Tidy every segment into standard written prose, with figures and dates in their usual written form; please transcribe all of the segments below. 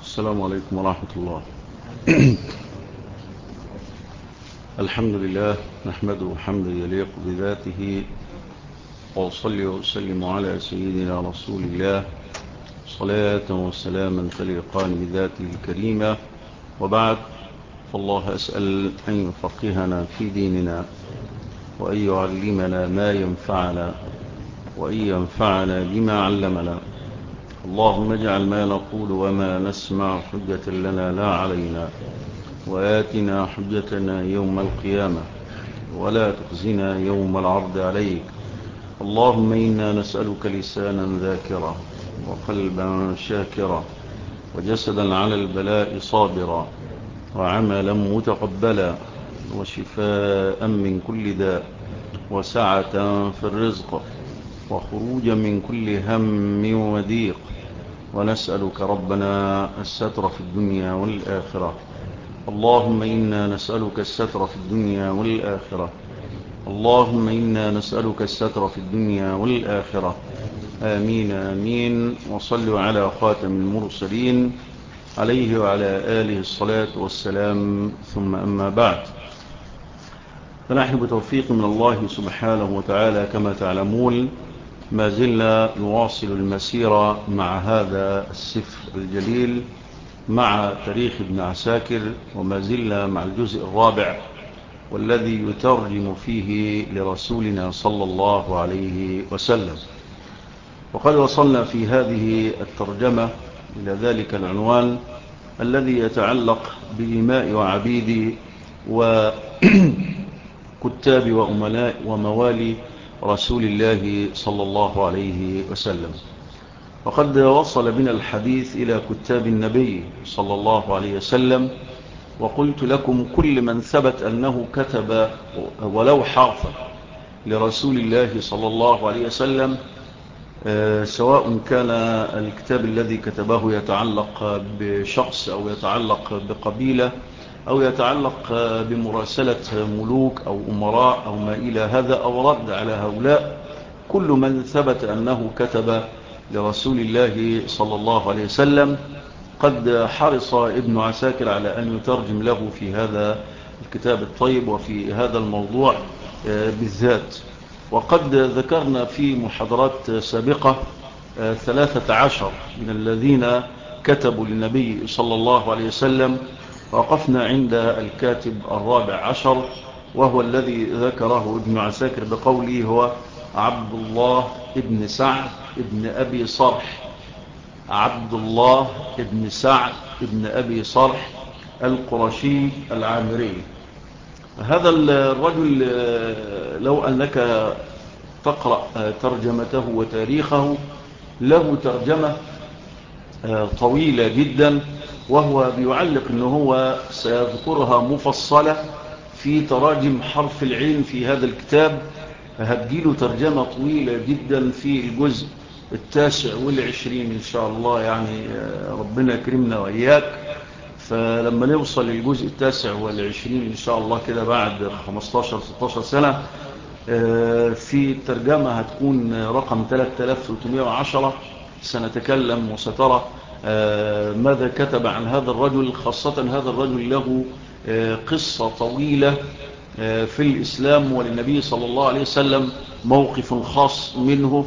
السلام عليكم ورحمة الله. الحمد لله نحمده حمدا يليق بذاته، وأصلي وأسلم على سيدنا رسول الله صلاة وسلاما تليقان بذاته الكريمة، وبعد، فالله أسأل أن يفقهنا في ديننا، وأن يعلمنا ما ينفعنا، وأن ينفعنا بما علمنا. اللهم اجعل ما نقول وما نسمع حجة لنا لا علينا، وآتنا حجتنا يوم القيامة، ولا تخزنا يوم العرض عليك. اللهم إنا نسألك لسانا ذاكرا، وقلبا شاكرا، وجسدا على البلاء صابرا، وعملا متقبلا، وشفاء من كل داء، وسعة في الرزق، وخروجا من كل هم وضيق. ونسألك ربنا الستر في الدنيا والآخرة. اللهم إنا نسألك الستر في الدنيا والآخرة. اللهم إنا نسألك الستر في الدنيا والآخرة. آمين آمين. وصلوا على خاتم المرسلين عليه وعلى آله الصلاة والسلام، ثم أما بعد، فنحن بتوفيق من الله سبحانه وتعالى كما تعلمون ما زلنا نواصل المسيرة مع هذا السفر الجليل، مع تاريخ ابن عساكر، وما زلنا مع الجزء الرابع، والذي يترجم فيه لرسولنا صلى الله عليه وسلم. وقد وصلنا في هذه الترجمة إلى ذلك العنوان الذي يتعلق بإماء وعبيد وكتاب وأملاء وموالي رسول الله صلى الله عليه وسلم. وقد وصل بنا الحديث إلى كتاب النبي صلى الله عليه وسلم، وقلت لكم كل من ثبت أنه كتب ولو حرفا لرسول الله صلى الله عليه وسلم، سواء كان الكتاب الذي كتبه يتعلق بشخص أو يتعلق بقبيلة أو يتعلق بمراسلة ملوك أو أمراء أو ما إلى هذا، أو رد على هؤلاء، كل من ثبت أنه كتب لرسول الله صلى الله عليه وسلم قد حرص ابن عساكر على أن يترجم له في هذا الكتاب الطيب وفي هذا الموضوع بالذات. وقد ذكرنا في محاضرات سابقة 13 من الذين كتبوا للنبي صلى الله عليه وسلم، وقفنا عند الكاتب 14، وهو الذي ذكره ابن عساكر بقوله هو عبد الله ابن سعد ابن أبي صرح. عبد الله ابن سعد ابن أبي صرح القرشي العامري. هذا الرجل لو أنك تقرأ ترجمته وتاريخه، له ترجمة طويلة جدا، وهو بيعلق أنه هو سيذكرها مفصلة في تراجم حرف العين في هذا الكتاب. هتجيله ترجمة طويلة جدا في الجزء 29 إن شاء الله، يعني ربنا يكرمنا وإياك. فلما نوصل للجزء 29 إن شاء الله كده بعد 15-16 سنة، في الترجمة هتكون رقم 3310. سنتكلم وسترى ماذا كتب عن هذا الرجل، خاصة هذا الرجل له قصة طويلة في الإسلام، وللنبي صلى الله عليه وسلم موقف خاص منه،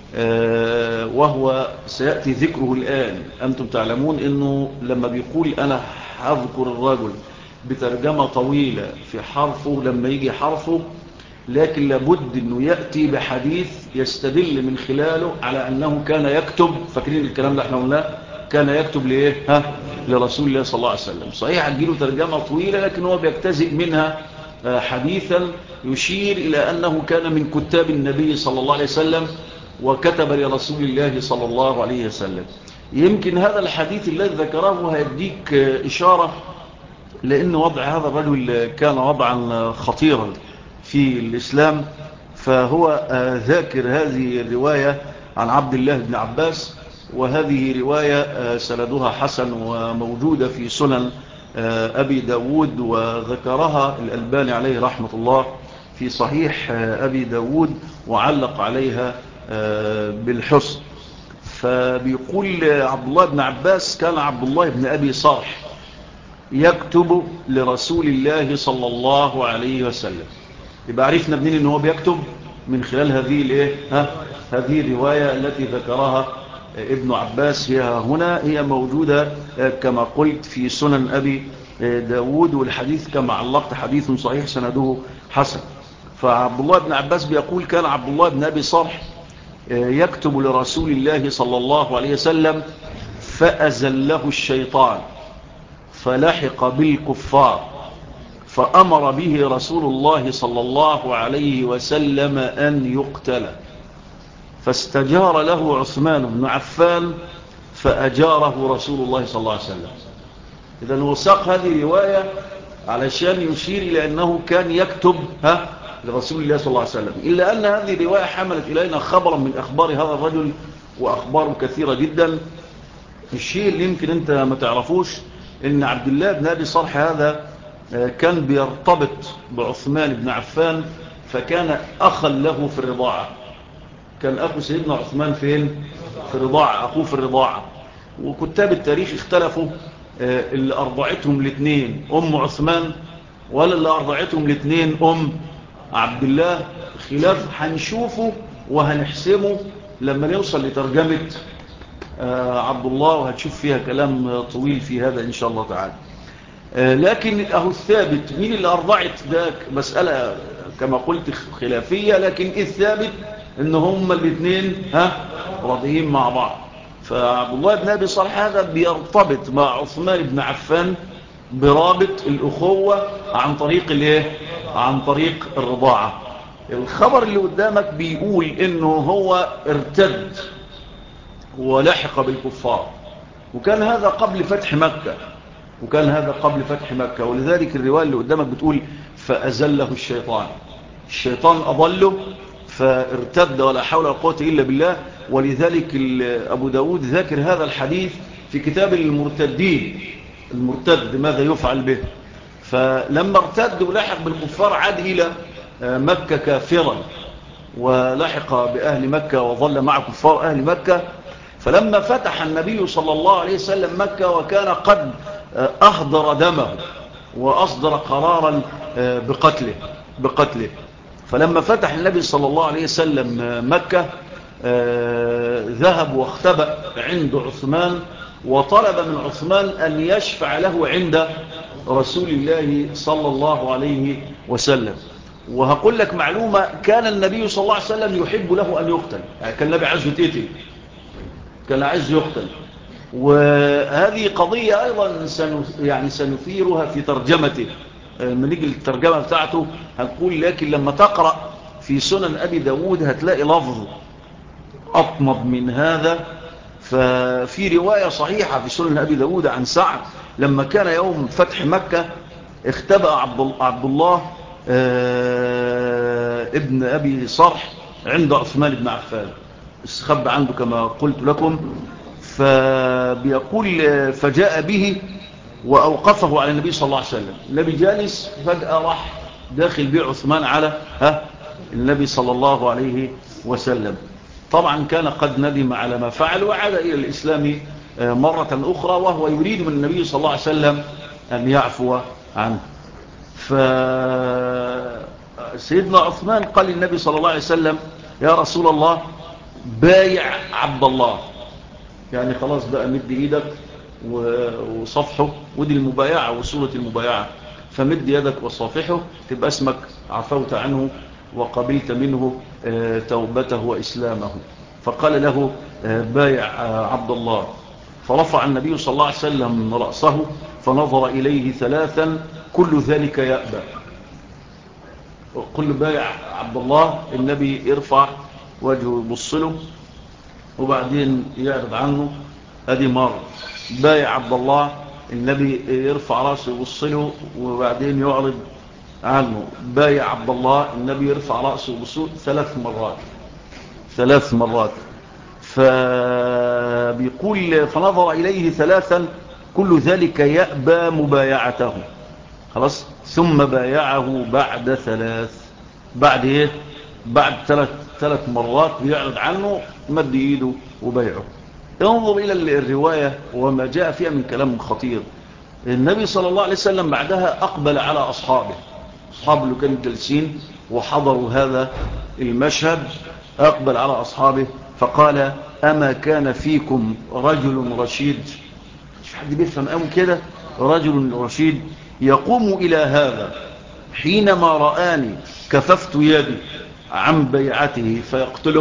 وهو سيأتي ذكره الآن. أنتم تعلمون أنه لما بيقول أنا هذكر الرجل بترجمة طويلة في حرفه، لما يجي حرفه، لكن لابد أنه يأتي بحديث يستدل من خلاله على أنه كان يكتب. فاكرين الكلام اللي احنا قلناه؟ كان يكتب لإيه؟ لرسول الله صلى الله عليه وسلم. صحيح هتجيله ترجمة طويلة، لكن هو بيجتزئ منها حديثا يشير إلى أنه كان من كتاب النبي صلى الله عليه وسلم وكتب لرسول الله صلى الله عليه وسلم. يمكن هذا الحديث الذي ذكره هيديك إشارة لأن وضع هذا الرجل كان وضعا خطيرا في الإسلام. فهو ذاكر هذه الرواية عن عبد الله بن عباس، وهذه رواية سندها حسن وموجودة في سنن أبي داود، وذكرها الألباني عليه رحمة الله في صحيح أبي داود، وعلق عليها بالحسن. فبيقول عبد الله بن عباس كان عبد الله بن أبي صرح يكتب لرسول الله صلى الله عليه وسلم. يبقى عرفنا منين ان هو بيكتب؟ من خلال هذه الرواية التي ذكرها ابن عباس. هي موجودة كما قلت في سنن أبي داود، والحديث كما علقت حديث صحيح سنده حسن. فعبد الله بن عباس بيقول كان عبد الله بن أبي صرح يكتب لرسول الله صلى الله عليه وسلم فأزله الشيطان فلحق بالكفار فأمر به رسول الله صلى الله عليه وسلم أن يقتل، فاستجار له عثمان بن عفان فأجاره رسول الله صلى الله عليه وسلم. إذن وساق هذه رواية علشان يشير إلى أنه كان يكتب لرسول الله صلى الله عليه وسلم، إلا أن هذه الرواية حملت إلينا خبرا من أخبار هذا الرجل وأخبار كثيرة جدا. الشيء اللي يمكن أنت ما تعرفوش إن عبد الله بن أبي صرح هذا كان بيرتبط بعثمان بن عفان، فكان أخا له في الرضاعة. كان أخو سيدنا عثمان فين؟ في الرضاعة، أخوه في الرضاعة. وكتاب التاريخ اختلفوا اللي أرضعتهم الاثنين أم عثمان ولا اللي أرضعتهم الاثنين أم عبد الله. خلاف هنشوفه وهنحسمه لما نوصل لترجمة عبد الله، وهتشوف فيها كلام طويل في هذا إن شاء الله تعالى. لكن أهو الثابت مين اللي أرضعت ده مسألة كما قلت خلافية، لكن الثابت إن هم الاثنين راضيين مع بعض. فعبد الله بن أبي صرح هذا بيرتبط مع عثمان بن عفان برابط الأخوة عن طريق عن طريق الرضاعة. الخبر اللي قدامك بيقول إنه هو ارتد ولحق بالكفار، وكان هذا قبل فتح مكة. ولذلك الرواية اللي قدامك بتقول فأزله الشيطان أضله فارتد ولا حول ولا قوة إلا بالله. ولذلك أبو داود ذاكر هذا الحديث في كتاب المرتد ماذا يفعل به. فلما ارتد ولحق بالكفار عاد إلى مكة كافرا ولحق بأهل مكة وظل مع كفار أهل مكة. فلما فتح النبي صلى الله عليه وسلم مكة وكان قد أهدر دمه وأصدر قرارا بقتله، فلما فتح النبي صلى الله عليه وسلم مكة ذهب واختبأ عند عثمان وطلب من عثمان أن يشفع له عند رسول الله صلى الله عليه وسلم. وهقول لك معلومة، كان النبي صلى الله عليه وسلم يحب له أن يقتل، يعني كان النبي عايز يتقتل، كان عايز يقتل. وهذه قضية أيضا سنثيرها في ترجمته. لما نيجي الترجمة بتاعته هنقول، لكن لما تقرأ في سنن أبي داود هتلاقي لفظ أطمب من هذا. ففي رواية صحيحة في سنن أبي داود عن سعد لما كان يوم فتح مكة اختبأ عبد الله ابن أبي صرح عند عثمان بن عفان، استخبى عنده كما قلت لكم. فبيقول فجاء به وأوقفه على النبي صلى الله عليه وسلم. النبي جالس، فجأة راح داخل به عثمان على النبي صلى الله عليه وسلم. طبعا كان قد ندم على ما فعل وعاد إلى الإسلام مرة أخرى، وهو يريد من النبي صلى الله عليه وسلم أن يعفو عنه. فسيدنا عثمان قال للنبي صلى الله عليه وسلم يا رسول الله بايع عبد الله، يعني خلاص بقى مد ايدك وصفحه، ودي المبايعة وصورة المبايعة، فمد يدك وصافحه تبقى اسمك عفوت عنه وقبلت منه توبته وإسلامه. فقال له بايع عبد الله. فرفع النبي صلى الله عليه وسلم رأسه فنظر إليه ثلاثا كل ذلك يأبى. كل بايع عبد الله، النبي يرفع وجهه يبص له وبعدين يعرض عنه، ادي مرة. بايع عبد الله، النبي يرفع راسه يبص له وبعدين يعرض عنه. بايع عبد الله، النبي يرفع راسه يبص له 3 مرات. فبيقول فنظر إليه ثلاثا كل ذلك يأبى مبايعته. خلاص، ثم بايعه بعد 3. بعد ايه؟ بعد 3 مرات بيعرض عنه، مد ايده وبيعه. انظر إلى الرواية وما جاء فيها من كلام خطير. النبي صلى الله عليه وسلم بعدها أقبل على أصحابه اللي كانوا جالسين وحضروا هذا المشهد. أقبل على أصحابه فقال: أما كان فيكم رجل رشيد؟ مش حد بيفهم قوي كده. رجل رشيد يقوم إلى هذا حينما رآني كففت يدي عن بيعته فيقتله.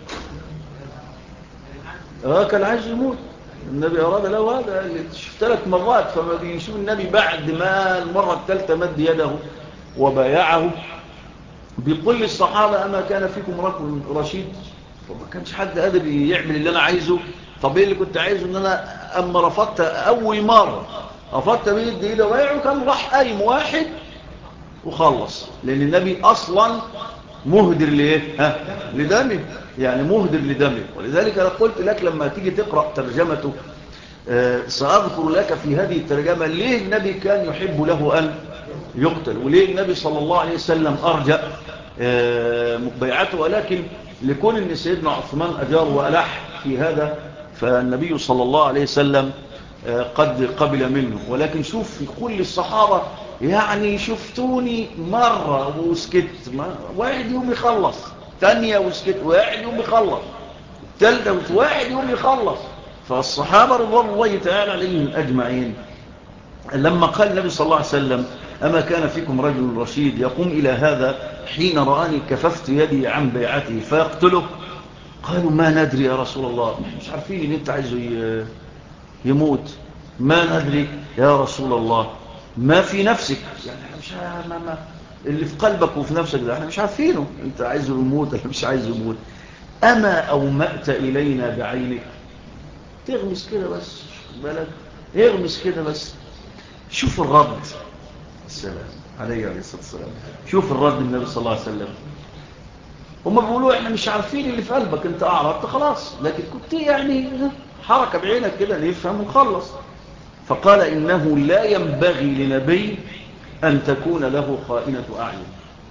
كان عايز يموت. النبي أراد له هذا 3 مرات، فما بيشوف النبي بعد ما المرة الثالثة مد يده وبايعه بيقول للصحابة: أما كان فيكم رجل رشيد؟ فما كانش حد قادر يعمل اللي أنا عايزه. طب إيه اللي كنت عايزه؟ إن أنا أما رفضت أول مرة رفضت بيد إيده وبايعه، كان راح قايم واحد وخلص، لأن النبي أصلا مهدر لإيه؟ لدمه، يعني مهدر لدمه. ولذلك أنا قلت لك لما تيجي تقرأ ترجمته سأذكر لك في هذه الترجمة ليه النبي كان يحب له أن يقتل، وليه النبي صلى الله عليه وسلم أرجأ بيعته. ولكن لكون أن سيدنا عثمان أجار وألح في هذا، فالنبي صلى الله عليه وسلم قد قبل منه. ولكن شوف يقول للصحابة: يعني شفتوني مرة وسكت، واحد يوم يخلص، ثانية وسكت، واحد يوم يخلص، ثالثة واحد يوم يخلص. فالصحابة رضوان الله تعالى عليهم أجمعين لما قال النبي صلى الله عليه وسلم: أما كان فيكم رجل رشيد يقوم إلى هذا حين رآني كففت يدي عن بيعته فيقتله، قالوا: ما ندري يا رسول الله، مش عارفين ان انت عايزه يموت، ما ندري يا رسول الله، ما في نفسك، يعني مش ما اللي في قلبك وفي نفسك ده احنا مش عارفينه، انت عايزه يموت ولا مش عايزه يموت. أما أومأت إلينا بعينك، تغمس كده بس، بالك اغمس كده بس. شوف الرد، السلام عليه الصلاة والسلام، شوف الرد النبي صلى الله عليه وسلم. هم بيقولوا: احنا مش عارفين اللي في قلبك، انت اعرضت خلاص، لكن كنت يعني حركة بعينك كده نفهم ونخلص. فقال: إنه لا ينبغي لنبي أن تكون له خائنة أعين.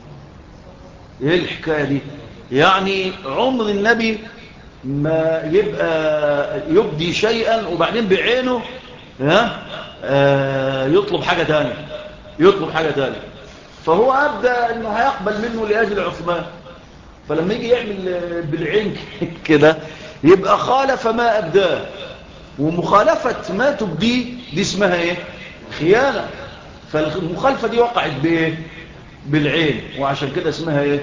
ايه الحكاية دي؟ يعني عمر النبي ما يبقى يبدي شيئا وبعدين بعينه يطلب حاجة تانية. فهو أبدأ أنه هيقبل منه لأجل عثمان، فلما يجي يعمل بالعين كده يبقى خالف ما أبداه، ومخالفة ما تبديه دي اسمها ايه؟ خيانة. فالمخالفة دي وقعت بايه؟ بالعين، وعشان كده اسمها ايه؟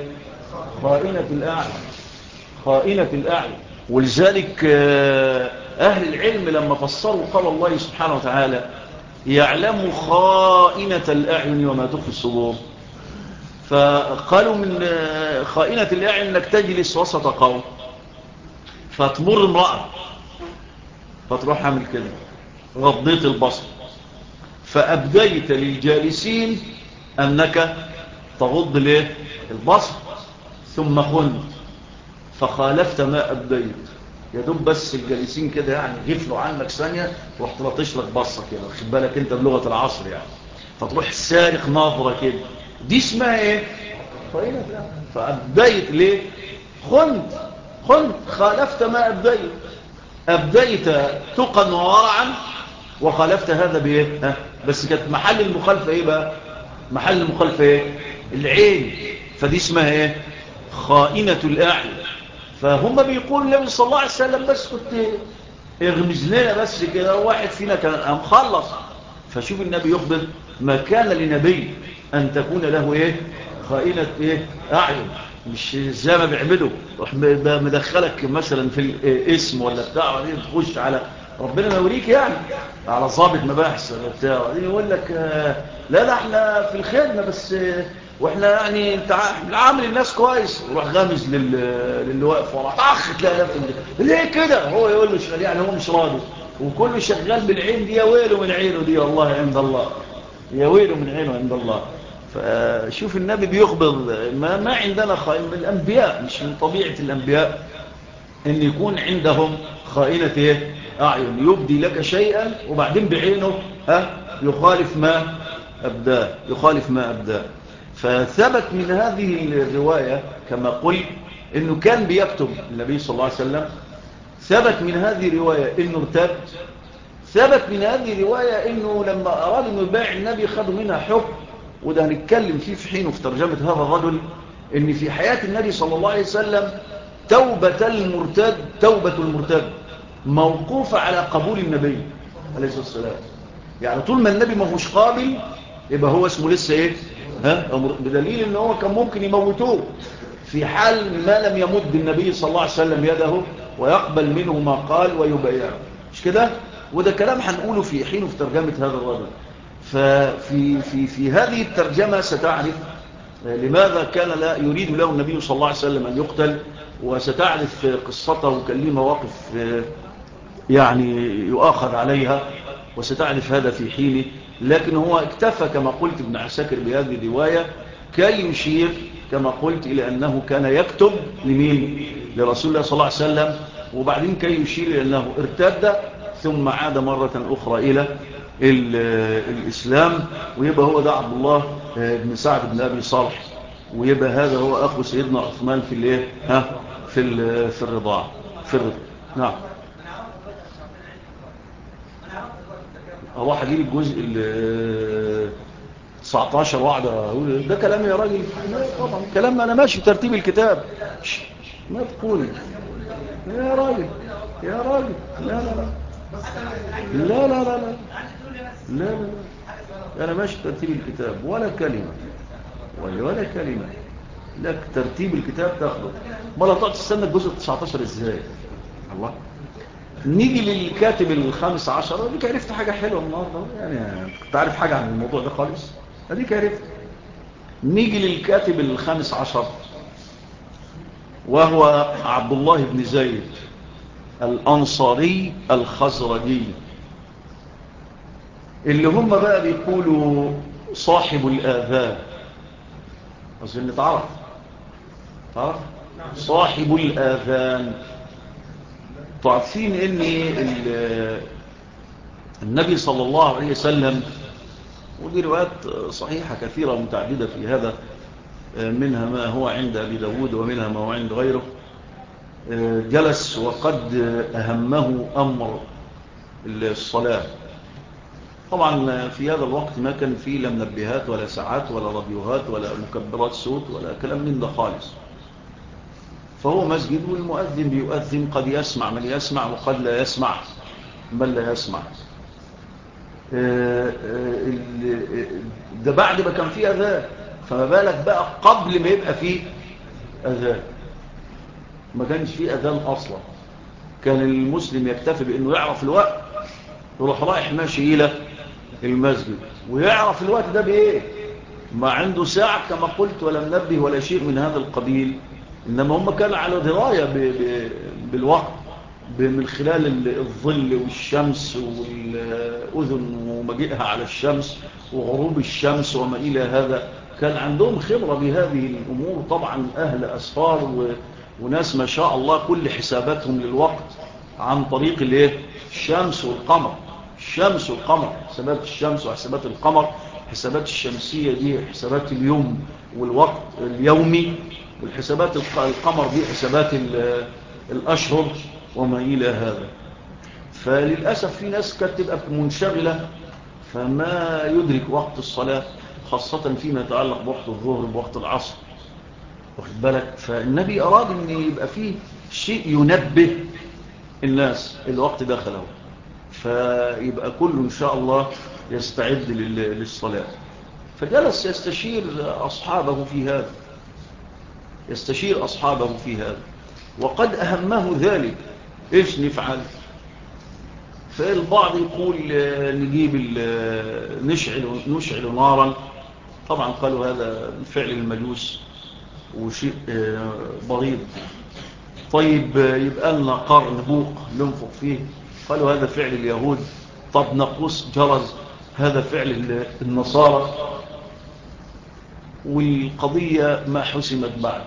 خائنة الأعين. ولذلك أهل العلم لما فسروا قال الله سبحانه وتعالى: يعلم خائنة الأعين وما تخفي الصدور، فقالوا من خائنة الأعين أنك تجلس وسط قوم فتمر امرأة فتروح عامل كده، غضيت البصر، فأبديت للجالسين أنك تغض ليه البصر، ثم خنت فخالفت ما أبديت. يدوب بس الجالسين كده يعني غفلوا عنك ثانية تروح تلطش لك بصة كده، خد بالك انت بلغة العصر يعني، فتروح سارق ناظرة كده، دي اسمها ايه؟ خائنة. فأبديت ليه؟ خنت خالفت ما أبديت تقا وورعا وخالفت هذا بإيه؟ بس كانت محل المخالفة إيه بقى؟ محل المخالفة إيه؟ العين. فدي اسمها إيه؟ خائنة الأعين. فهم بيقول النبي صلى الله عليه وسلم: بس كنت اغمز لنا بس كده، واحد فينا كان مخلص. فشوف النبي يخبر: ما كان لنبي أن تكون له إيه؟ خائنة إيه؟ أعين. مش زي ما بيعملوا روح مدخلك مثلا في الاسم ولا بتاع، دي تخش على ربنا ما يوريك يعني على ضابط مباحث ولا بتاع، دي يقول لك لا احنا في الخدمه بس، واحنا يعني بنعامل الناس كويس، وروح غامز للي واقف ورا طخ تلاقي نفسه ليه كده، هو يقول له شغال يعني هو مش راضي، وكله شغال بالعين دي، يا ويله من عينه دي والله عند الله، يا ويله من عينه عند الله. فشوف النبي بيخبر ما عندنا خائن من الأنبياء، مش من طبيعة الأنبياء أن يكون عندهم خائنة إيه؟ أعين، يبدي لك شيئا وبعدين بعينه يخالف ما أبداه. فثبت من هذه الرواية كما قلت أنه كان بيكتب النبي صلى الله عليه وسلم ثبت من هذه الرواية إنه ارتد، ثبت من هذه الرواية إنه لما أراد أنه يبايع النبي خدوا منها حكم، وده هنتكلم فيه في حينه في ترجمة هذا الرجل، إن في حياة النبي صلى الله عليه وسلم توبة المرتد موقوفة على قبول النبي عليه الصلاة والسلام. يعني طول ما النبي ما هوش قابل يبقى هو اسمه لسه ايه؟ بدليل ان هو كان ممكن يموتوه في حال ما لم يمد النبي صلى الله عليه وسلم يده ويقبل منه ما قال ويبايعه، مش كده؟ وده كلام هنقوله في حينه في ترجمة هذا الرجل. في هذه الترجمة ستعرف لماذا كان لا يريد له النبي صلى الله عليه وسلم أن يقتل، وستعرف قصته وكان ليه مواقف يعني يؤاخذ عليها، وستعرف هذا في حينه. لكن هو اكتفى كما قلت ابن عساكر بهذه الرواية كي يشير كما قلت إلى أنه كان يكتب لمين؟ لرسول الله صلى الله عليه وسلم، وبعدين كي يشير إلى أنه ارتد ثم عاد مرة أخرى إلى الإسلام، ويبقى هو ده عبد الله بن سعد بن أبي صالح، ويبقى هذا هو أخو سيدنا عثمان في الايه في الرضاعة نعم. اروح اجيب الجزء 19 واحد اقول ده كلام يا راجل؟ طبعا كلام انا ماشي ترتيب الكتاب، ما تقول يا راجل يا راجل. لا لا لا لا لا لا لا لا لا انا ماشي ترتيب الكتاب ولا كلمه ولا كلمه لك ترتيب الكتاب تاخده. ما لا تقعد تستنى الجزء 19 ازاي؟ الله. نيجي للكاتب الخامس عشر، اديك عرفت حاجة حلوة النهاردة، يعني كنت عارف حاجة عن الموضوع ده خالص، اديك عرفت. نيجي للكاتب الخامس عشر وهو عبد الله بن زيد الأنصاري الخزرجي، اللي هم بقى بيقولوا صاحب الآذان. أظن تعرف صاحب الآذان. تعرفين ان النبي صلى الله عليه وسلم، ودي روايات صحيحة كثيرة متعددة في هذا، منها ما هو عند أبي داود ومنها ما هو عند غيره، جلس وقد أهمه أمر الصلاة. طبعا في هذا الوقت ما كان فيه لا منبهات ولا ساعات ولا راديوهات ولا مكبرات صوت ولا كلام من ده خالص، فهو مسجد والمؤذن بيؤذن، قد يسمع من يسمع وقد لا يسمع من لا يسمع. ده بعد ما كان فيه أذان، فما بالك بقى قبل ما يبقى فيه أذان؟ ما كانش فيه أذان أصلا. كان المسلم يكتفي بأنه يعرف الوقت يروح رايح ماشي إلى المسجد، ويعرف الوقت ده بإيه؟ ما عنده ساعة كما قلت ولا منبه ولا شيء من هذا القبيل، إنما هم كانوا على دراية بالوقت من خلال الظل والشمس والأذن ومجيئها على الشمس وغروب الشمس وما إلى هذا. كان عندهم خبرة بهذه الأمور طبعا، أهل أسفار وناس ما شاء الله كل حساباتهم للوقت عن طريق الشمس والقمر. الشمس والقمر، حسابات الشمس وحسابات القمر، حسابات الشمسية دي حسابات اليوم والوقت اليومي، والحسابات القمر دي حسابات الأشهر وما إلى هذا. فللأسف في ناس كانت تبقى منشغلة فما يدرك وقت الصلاة، خاصة فيما يتعلق بوقت الظهر بوقت العصر، واخد بالك. فالنبي أراد أن يبقى فيه شيء ينبه الناس الوقت دخله، فيبقى كله إن شاء الله يستعد للصلاة. فجلس يستشير أصحابه في هذا، وقد أهمه ذلك. إيش نفعل؟ فالبعض يقول نجيب نشعل نارا. طبعا قالوا هذا فعل المجوس وشيء بغيض. طيب يبقى لنا قرن بوق ننفخ فيه، قالوا هذا فعل اليهود. طب نقص جرز، هذا فعل النصارى. والقضية ما حسمت بعد.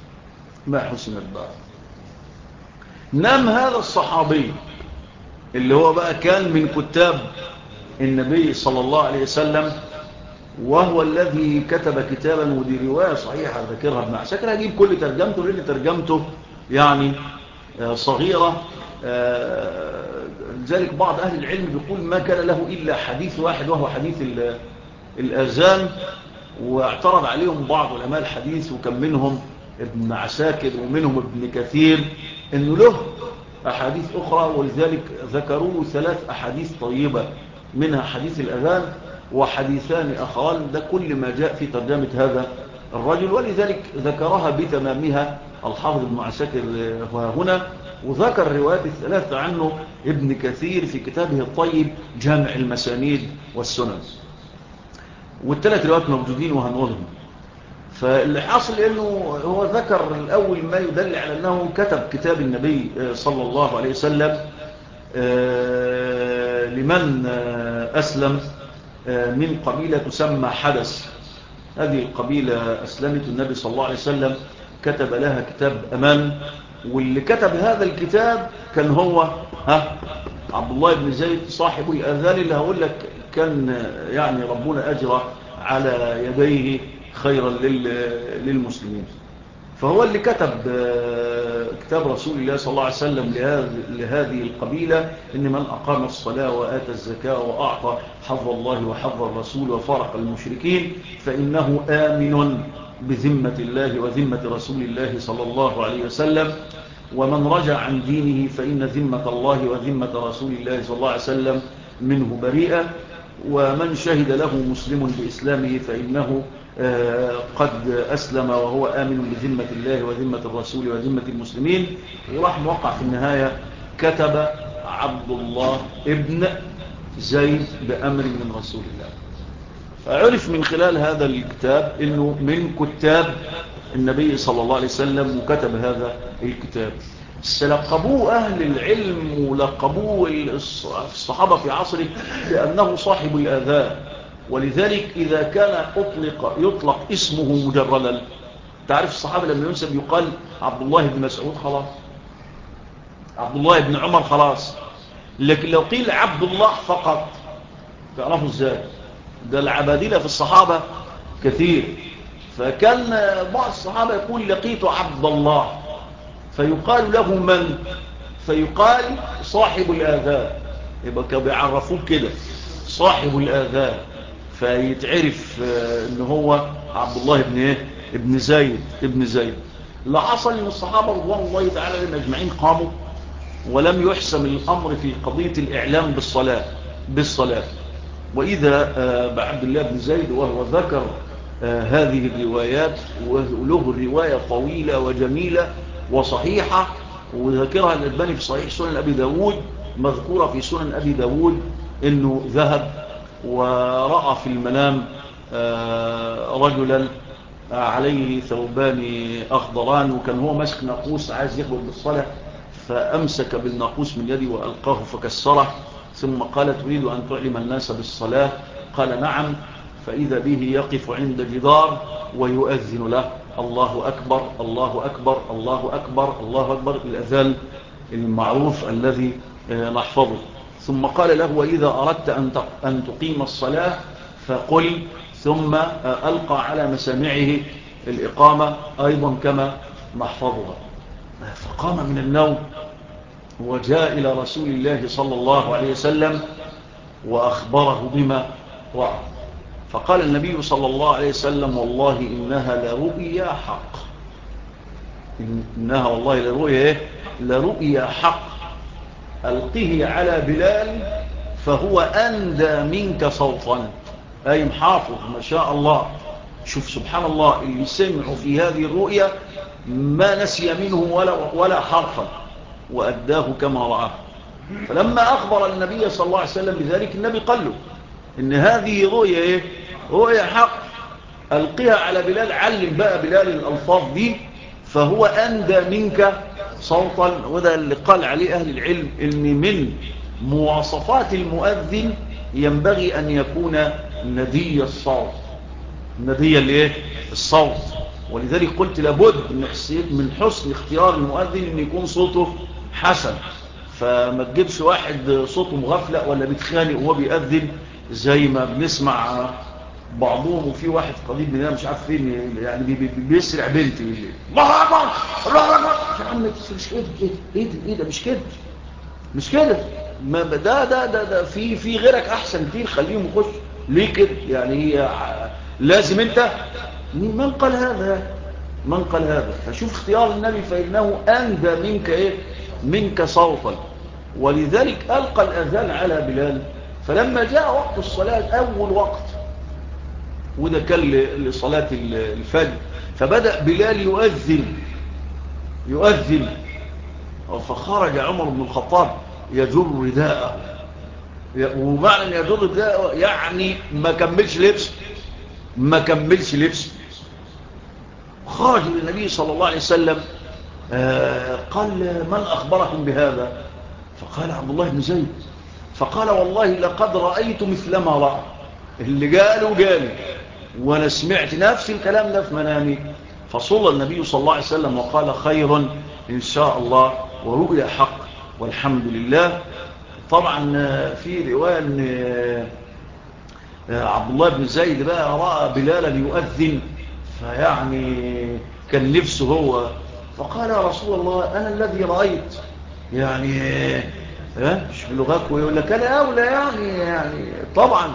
نام هذا الصحابي اللي هو بقى كان من كتاب النبي صلى الله عليه وسلم، وهو الذي كتب كتابا، ودي رواية صحيحة ذكرها ابن عساكر، هجيب كل ترجمته لأن ترجمته يعني صغيرة لذلك بعض أهل العلم بيقول ما كان له إلا حديث واحد وهو حديث الآذان، واعترض عليهم بعض علماء الحديث وكان منهم ابن عساكر ومنهم ابن كثير إنه له أحاديث أخرى، ولذلك ذكروا 3 أحاديث طيبة، منها حديث الأذان وحديثان آخران، ده كل ما جاء في ترجمة هذا الرجل، ولذلك ذكرها بتمامها الحافظ ابن عساكر هنا، وذكر الروايات ال3 عنه ابن كثير في كتابه الطيب جامع المسانيد والسنن، وال3 روايات موجودين وهنقولهم. فاللي حاصل انه هو ذكر الاول ما يدل على انه كتب كتاب النبي صلى الله عليه وسلم لمن اسلم من قبيلة تسمى حدث. هذه القبيلة اسلمت النبي صلى الله عليه وسلم، كتب لها كتاب امان، واللي كتب هذا الكتاب كان هو عبد الله بن زيد صاحب الآذان، اللي هقول لك كان يعني ربنا أجرى على يديه خيرا للمسلمين. فهو اللي كتب كتاب رسول الله صلى الله عليه وسلم لهذه القبيلة، إن من أقام الصلاة وآتى الزكاة وأعطى حظ الله وحظ الرسول وفارق المشركين فإنه آمن بذمة الله وذمة رسول الله صلى الله عليه وسلم، ومن رجع عن دينه فإن ذمة الله وذمة رسول الله صلى الله عليه وسلم منه بريئة، ومن شهد له مسلم بإسلامه فإنه قد أسلم وهو آمن بذمة الله وذمة الرسول وذمة المسلمين. وراح موقع في النهاية كتب عبد الله ابن زيد بأمر من رسول الله. فعرف من خلال هذا الكتاب أنه من كتاب النبي صلى الله عليه وسلم، وكتب هذا الكتاب. سلقبوه أهل العلم ولقبوه الصحابة في عصره بأنه صاحب الآذان، ولذلك إذا كان يطلق اسمه مجردا، تعرف الصحابة لما ينسب يقال عبد الله بن مسعود خلاص، عبد الله بن عمر خلاص، لكن لو قيل عبد الله فقط تعرفوا ازاي؟ ده العبادلة في الصحابة كثير، فكان بعض الصحابة يقول لقيت عبد الله، فيقال له من؟ فيقال صاحب الآذان، يبقى كانوا بيعرفوه كده صاحب الآذان، فيتعرف ان هو عبد الله ابن ايه؟ ابن زيد. ابن زيد. اللي حصل ان الصحابة رضوان الله تعالى عليهم اجمعين قاموا ولم يحسم الامر في قضية الاعلام بالصلاة، واذا بعبد الله بن زيد وهو ذكر هذه الروايات، وله الرواية طويلة وجميلة وصحيحة، وذكرها الألباني في صحيح سنن أبي داود، مذكورة في سنن أبي داود، إنه ذهب ورأى في المنام رجلا عليه ثوبان أخضران، وكان هو ماسك ناقوس عايز يخبر بالصلاة، فأمسك بالناقوس من يدي وألقاه فكسره، ثم قال تريد أن تعلم الناس بالصلاة؟ قال نعم، فإذا به يقف عند جدار ويؤذن له الله أكبر الله أكبر الله أكبر الله أكبر، الأذان المعروف الذي نحفظه. ثم قال له وإذا أردت أن تقيم الصلاة فقل، ثم ألقى على مسامعه الإقامة أيضا كما نحفظها. فقام من النوم وجاء إلى رسول الله صلى الله عليه وسلم وأخبره بما رأى، فقال النبي صلى الله عليه وسلم والله إنها لرؤيا حق، إنها والله لرؤيا حق، ألقه على بلال فهو أندى منك صوتا، أي محافظ ما شاء الله. شوف سبحان الله، اللي سمعوا في هذه الرؤيا ما نسي منه ولا حرفا، وأداه كما رآه. فلما أخبر النبي صلى الله عليه وسلم بذلك، النبي قال له إن هذه رؤيا رؤيا حق، ألقيها على بلال، علم بقى بلال الألفاظ دي، فهو أندى منك صوتا. وده اللي قال عليه أهل العلم إن من مواصفات المؤذن ينبغي أن يكون ندي الصوت، ندي الصوت. ولذلك قلت لابد من حسن اختيار المؤذن أن يكون صوته حسن، فما تجيبش واحد صوته مغفلة ولا بيتخانق وهو بيأذن زي ما بنسمع بعضهم. وفي واحد قريب مننا مش عارف فين يعني بيسرع بنتي بالليل، الله اكبر الله اكبر، يا عم مش كده، ايه ده مش كده، مش كده. ما ده في غيرك احسن كتير، خليهم يخش ليه كده يعني؟ هي لازم انت؟ من قال هذا؟ من قال هذا؟ فشوف اختيار النبي، فإنه أندى منك إيه؟ منك صوتا. ولذلك ألقى الأذان على بلال. فلما جاء وقت الصلاة أول وقت، وده كان لصلاة الفجر، فبدأ بلال يؤذن. فخرج عمر بن الخطاب يجر رداءه. ومعنى أن يجر رداءه يعني ما كملش لبس. خرج للنبي صلى الله عليه وسلم، قال من أخبركم بهذا؟ فقال عبد الله بن زيد. فقال والله لقد رأيت مثل ما رأى. اللي قالوا وأنا سمعت نفس الكلام ده في منامي. فصلى النبي صلى الله عليه وسلم وقال خير إن شاء الله ورؤيا حق والحمد لله. طبعا في رواية أن عبد الله بن زيد بقى رأى بلالا يؤذن، فيعني كان نفسه هو. فقال يا رسول الله أنا الذي رأيت، يعني مش بلغاك، ويقول لك أنا أولى يعني طبعا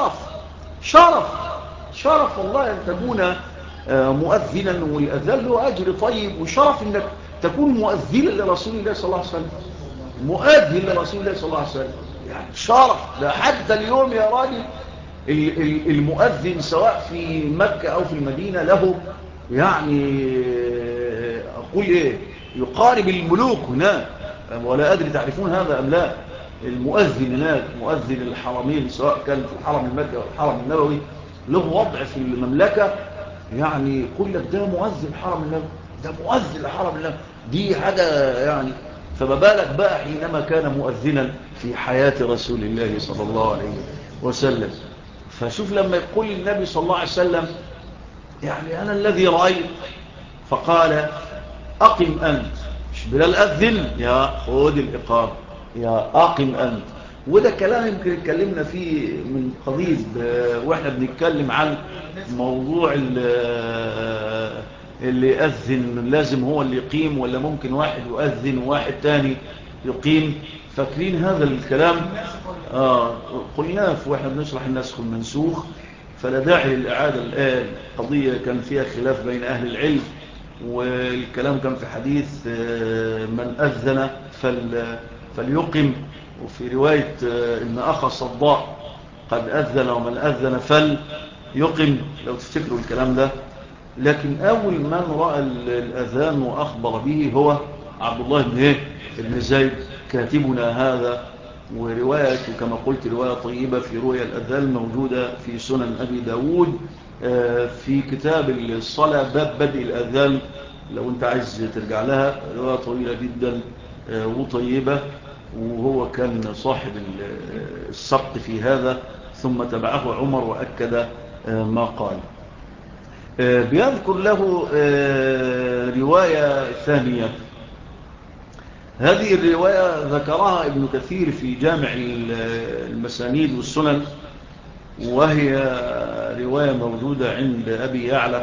شرف والله أن تكون مؤذنا، والأذان له أجر طيب، وشرف أنك تكون مؤذنا لرسول الله صلى الله عليه وسلم، مؤذن لرسول الله صلى الله عليه وسلم، يعني شرف. ده حتى اليوم يا راجل المؤذن سواء في مكة أو في المدينة له يعني أقول إيه يقارب الملوك هناك، ولا أدري تعرفون هذا أم لا. المؤذن هناك، مؤذن الحرمين سواء كان في الحرم المكي أو الحرم النبوي، له وضع في المملكة. يعني يقول لك ده مؤذن الحرم النبوي، ده مؤذن الحرم النبوي، دي حاجة يعني. فما بالك بقى حينما كان مؤذنا في حياة رسول الله صلى الله عليه وسلم. فشوف لما يقول النبي صلى الله عليه وسلم يعني أنا الذي رأيت، فقال أقم أنت. مش بلال أذن يا خذ الإقامة، يا أقم أنت. وده كلام يمكن اتكلمنا فيه من قريب وإحنا بنتكلم عن موضوع اللي يأذن لازم هو اللي يقيم، ولا ممكن واحد يؤذن وواحد تاني يقيم. فاكرين هذا الكلام؟ قلنا وإحنا بنشرح النسخ والمنسوخ، فلا داعي للإعادة الآن. قضية كان فيها خلاف بين أهل العلم، والكلام كان في حديث من أذن فليقم، وفي رواية إن أخا صداء قد أذن ومن أذن فليقم، لو تفتكروا الكلام ده. لكن أول من رأى الأذان وأخبر به هو عبد الله بن زيد كاتبنا هذا. ورواية كما قلت رواية طيبة في رؤيا الأذان موجودة في سنن أبي داود في كتاب الصلاة باب بدء الأذان، لو أنت عايز ترجع لها. رواية طويلة جدا وطيبة، وهو كان صاحب السبق في هذا، ثم تبعه عمر وأكد ما قال. بيذكر له رواية ثانية. هذه الرواية ذكرها ابن كثير في جامع المسانيد والسنن، وهي رواية موجودة عند أبي يعلى.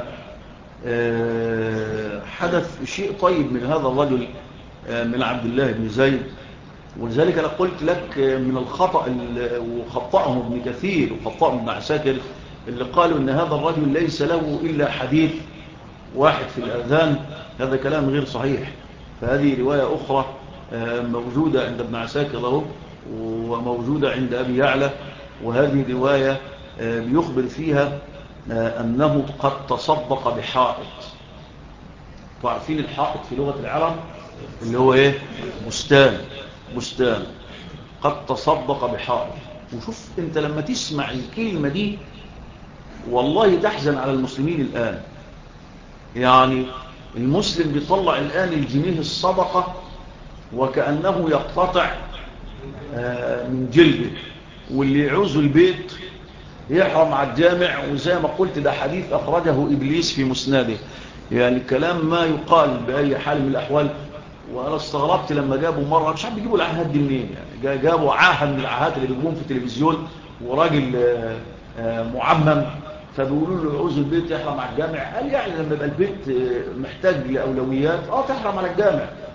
حدث شيء طيب من هذا الرجل من عبد الله بن زيد، ولذلك أنا قلت لك من الخطأ وخطأهم ابن كثير وخطأهم ابن عساكر اللي قالوا إن هذا الرجل ليس له إلا حديث واحد في الأذان. هذا كلام غير صحيح. فهذه رواية أخرى موجودة عند ابن عساكر له، وموجودة عند أبي يعلى. وهذه رواية بيخبر فيها أنه قد تصدق بحائط. تعرفين الحائط في لغة العرب اللي هو إيه؟ بستان. قد تصدق بحائط. وشوف أنت لما تسمع الكلمة دي والله تحزن على المسلمين الآن. يعني المسلم بيطلع الآن الجنيه الصدقة وكأنه يقتطع من جلده، واللي يعوز البيت يحرم على الجامع. وزي ما قلت ده حديث أخرجه إبليس في مسنده، يعني كلام ما يقال بأي حال من الأحوال. وأنا استغربت لما جابوا مرة، مش عارف يجيبوا العهات دي منين، يعني جابوا عاهة من العاهات اللي بيجيبون في التلفزيون، وراجل معمم فبيقولوا له يعوز البيت يحرم على الجامع. قال يعني لما يبقى البيت محتاج لأولويات تحرم على الجامع.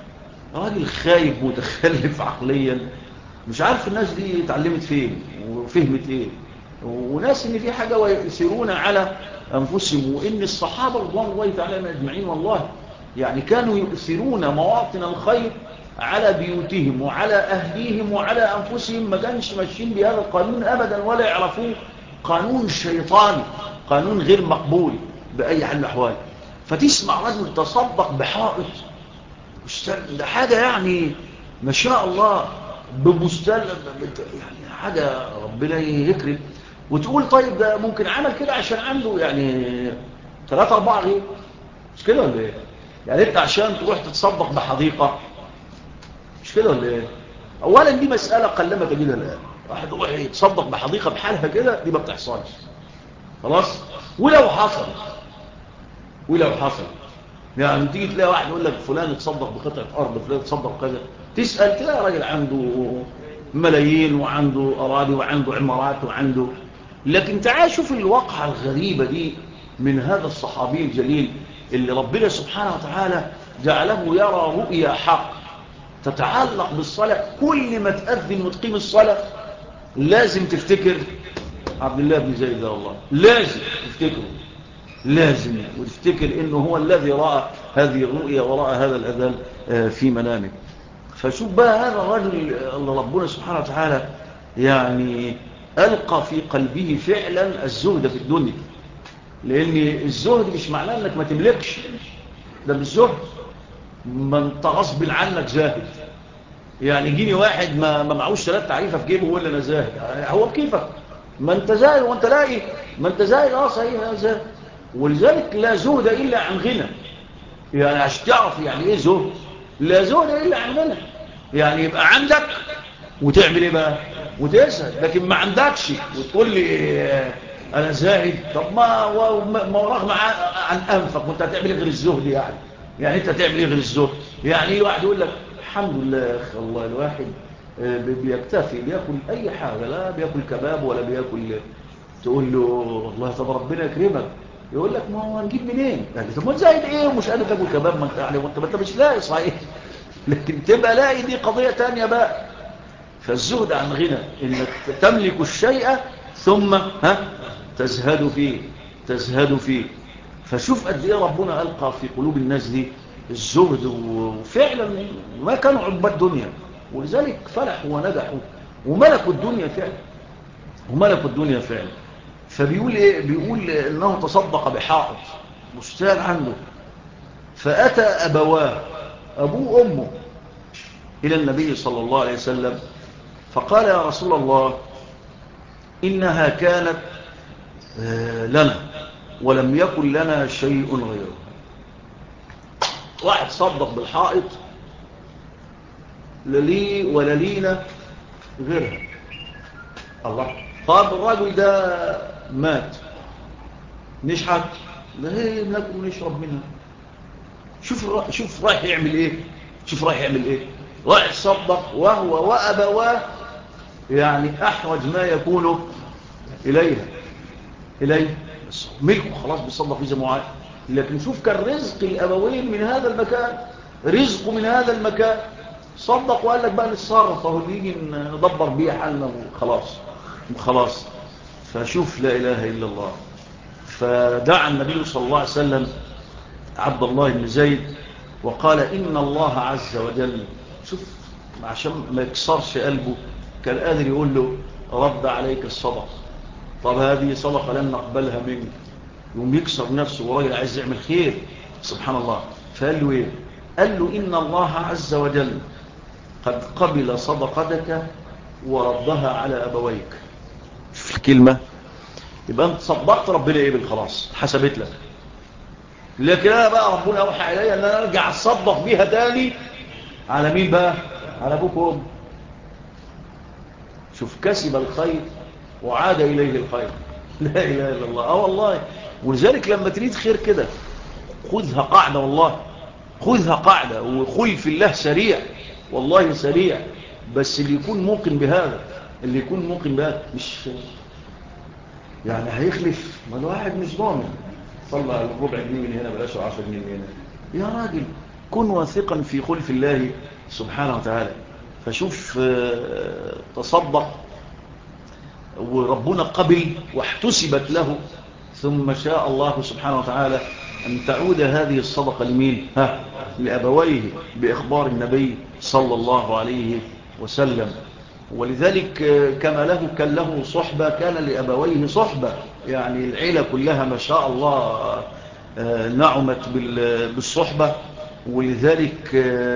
راجل خايب متخلف عقليا، مش عارف الناس دي اتعلمت فين وفهمت ايه، وناس ان في حاجة ويؤثرون على انفسهم، وان الصحابة رضوان الله تعالى اجمعين والله يعني كانوا يؤثرون مواطن الخير على بيوتهم وعلى اهليهم وعلى انفسهم، ما كانش ماشيين بهذا القانون ابدا ولا يعرفوه، قانون شيطاني، قانون غير مقبول باي حال من الاحوال. فتسمع رجل تصدق بحائط، ده حاجة يعني ما شاء الله بمستلم، يعني حاجة ربنا يكرم، وتقول طيب ده ممكن عمل كده عشان عنده يعني 3-4 غير، مش كده ولا ايه؟ يعني انت عشان تروح تتصدق بحديقة، مش كده ولا ايه؟ اولا دي مسألة قلما تجدها الان، واحد يروح يتصدق بحديقة بحالها كده، دي ما بتحصلش خلاص. ولو حصل يعني تيجي تلاقي واحد يقول لك فلان اتصدق بقطعة أرض، فلان اتصدق كذا، تسأل تلاقي راجل عنده ملايين وعنده أراضي وعنده عمارات وعنده، لكن تعال شوف الواقعة الغريبة دي من هذا الصحابي الجليل اللي ربنا سبحانه وتعالى جعله يرى رؤيا حق تتعلق بالصلاة. كل ما تأذن وتقيم الصلاة لازم تفتكر عبد الله بن زيد ده، والله لازم تفتكره، لازم وتفتكر انه هو الذي رأى هذه الرؤيا ورأى هذا الأذان في منامه. فشوف بقى هذا الرجل اللي ربنا سبحانه وتعالى يعني ألقى في قلبه فعلا الزهد في الدنيا، لأن الزهد مش معناه أنك ما تملكش، ده بالزهد ما انت غصب عنك زاهد. يعني يجيني واحد ما معهوش 3 تعريفة في جيبه ولا أنا زاهد، هو بكيفك، ما انت زاهد وانت لاقي، ما انت زاهد صحيح يا زاهد. ولذلك لا زهد إلا عن غنى، يعني عشان تعرف يعني ايه زهد، لا زهد إلا عن غنى، يعني يبقى عندك وتعمل ايه بقى وتزهد، لكن ما عندكش وتقول لي انا زاهد. طب ما رغم عن انفك وانت هتعمل ايه غير الزهد؟ يعني انت هتعمل ايه غير الزهد؟ يعني ايه واحد يقول لك الحمد لله يا اخي الله الواحد بيكتفي بياكل اي حاجه، لا بياكل كباب ولا بياكل، تقول له والله طب ربنا يكرمك، يقول لك ما هو هنجيب منين؟ يعني طب ما زايد ايه ومش قادر تاكل كباب، ما انت يعني وانت مش لاقي صحيح لكن تبقى لاقي دي قضيه ثانيه بقى. فالزهد عن غنى انك تملك الشيء ثم تزهد فيه. فشوف قد ايه ربنا القى في قلوب الناس دي الزهد، وفعلا ما كانوا عباد دنيا، ولذلك فلحوا ونجحوا وملكوا الدنيا فعلا. فبيقول ايه؟ بيقول انه تصدق بحائط بستان عنده، فاتى ابواه، ابوه وامه، الى النبي صلى الله عليه وسلم، فقال يا رسول الله انها كانت لنا ولم يكن لنا شيء غيره. واحد صدق بالحائط لا لي ولا لينا غيرها. الله، طب الراجل ده مات نشحت، لا هي ناكل ونشرب منها. شوف رايح يعمل ايه، رايح صدق وهو وأبواه يعني احوج ما يكون اليه بس ملكه خلاص بيصدق في زموعات. لكن شوف كان رزق الابوين من هذا المكان، رزقه من هذا المكان، صدق وقال لك بقى نتصرف اهو نيجي ندبر بيه حالنا وخلاص. فشوف لا اله الا الله. فدعا النبي صلى الله عليه وسلم عبد الله بن زيد وقال إن الله عز وجل، شوف عشان ما يكسرش قلبه، كان قادر يقول له رد عليك الصدقة، طب هذه صدقة لن نقبلها منك، يوم يكسر نفسه وراجل عايز يعمل خير سبحان الله. فقال له ايه؟ قال له إن الله عز وجل قد قبل صدقتك وردها على أبويك. شوف الكلمة، يبقى انت صدقت ربنا ايه بالخلاص حسبت لك. لكن انا بقى ربنا اوحى علي ان انا ارجع اصدق بيها تاني على مين بقى؟ على ابوك وامك. شوف كسب الخير وعاد اليه الخير لا اله الا الله. والله. ولذلك لما تريد خير كده خذها قاعده، والله خذها قاعده، وخل في الله سريع، والله سريع، بس اللي يكون موقن بهذا، مش يعني هيخلف، ما الواحد مش ضامن، طلع ربع جنيه من هنا بلاش 10 جنيه من هنا. يا راجل كن واثقا في خلف الله سبحانه وتعالى. فشوف تصدق وربنا قبل واحتسبت له، ثم شاء الله سبحانه وتعالى أن تعود هذه الصدقة لمين؟ لأبويه بإخبار النبي صلى الله عليه وسلم. ولذلك كان له صحبة، كان لأبويه صحبة، يعني العيلة كلها ما شاء الله نعمت بالصحبة. ولذلك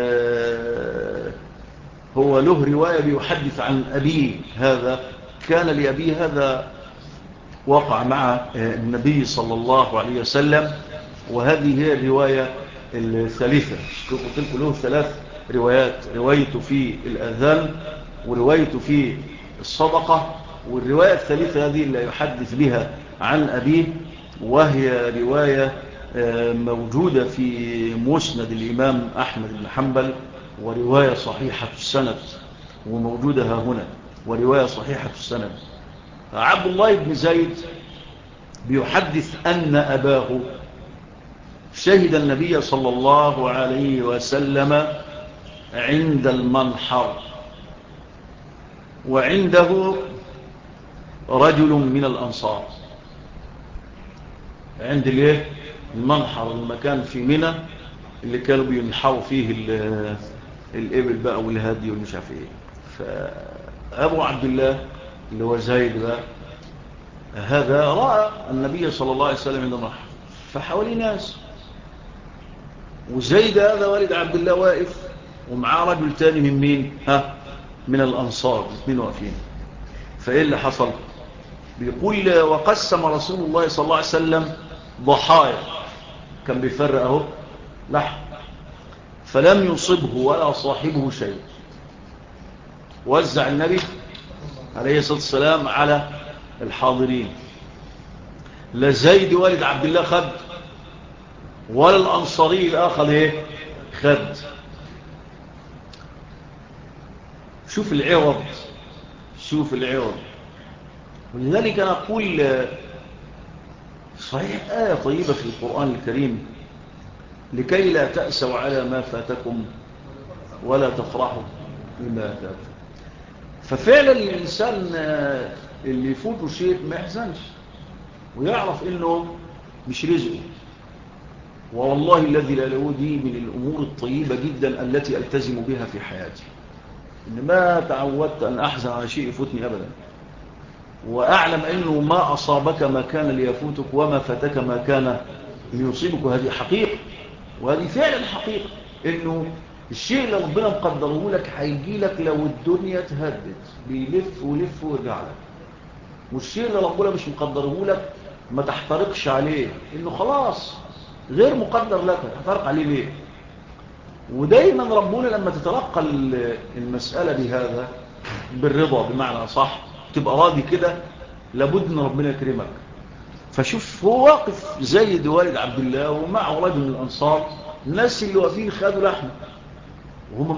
هو له رواية بيحدث عن أبيه، هذا كان لأبيه هذا وقع مع النبي صلى الله عليه وسلم. وهذه هي الرواية الثالثة. قلت لكم له 3 روايات: روايته في الأذان، وروايته في الصدقة، والرواية الثالثة هذه اللي يحدث بها عن أبيه، وهي رواية موجودة في مسند الإمام أحمد بن حنبل، ورواية صحيحة السند، وموجودة ها هنا، ورواية صحيحة السند. عبد الله بن زيد بيحدث أن أباه شهد النبي صلى الله عليه وسلم عند المنحر، وعنده رجل من الأنصار. عند المنحر، المكان في منى اللي كانوا بينحروا فيه الإبل بقى والهدي والمش عارف ايه. فأبو عبد الله اللي هو زيد بقى هذا رأى النبي صلى الله عليه وسلم عند المنحر، فحوالي ناس، وزيد هذا والد عبد الله واقف، ومعاه رجل تاني من مين؟ من الأنصار، اثنين واقفين. فإيه اللي حصل؟ بيقول وقسم رسول الله صلى الله عليه وسلم ضحايا، كان بيفرق اهو لحم، فلم يصبه ولا صاحبه شيء. وزع النبي عليه الصلاة والسلام على الحاضرين، لا زيد والد عبد الله خد، ولا الأنصاري الآخر خد. شوف العوض، شوف العوض. ولذلك أنا أقول صحيح آية طيبة في القرآن الكريم: لكي لا تأسوا على ما فاتكم ولا تفرحوا بما أتاكم. ففعلا الإنسان اللي يفوته شيء ما يحزنش، ويعرف إنه مش رزقه. والله الذي لا له دي من الأمور الطيبة جدا التي ألتزم بها في حياتي، إن ما تعودت أن أحزن على شيء يفوتني أبدا، وأعلم أنه ما أصابك ما كان ليفوتك، وما فاتك ما كان ليصيبك. هذه حقيقة، وهذه فعلا حقيقة، إنه الشيء اللي ربنا مقدره لك هيجي لك لو الدنيا تهدد، بيلف ولف ويرجع لك. والشيء اللي ربنا مش مقدره لك ما تحترقش عليه، إنه خلاص غير مقدر لك، تحترق عليه ليه؟ ودايما ربنا لما تتلقى المسألة بهذا بالرضا، بمعنى صح، تبقى راضي كده، لابد ان ربنا يكرمك. فشوف هو واقف زيد والد عبد الله ومعه رجل من الأنصار، الناس اللي واقفين خدوا لحمه وهم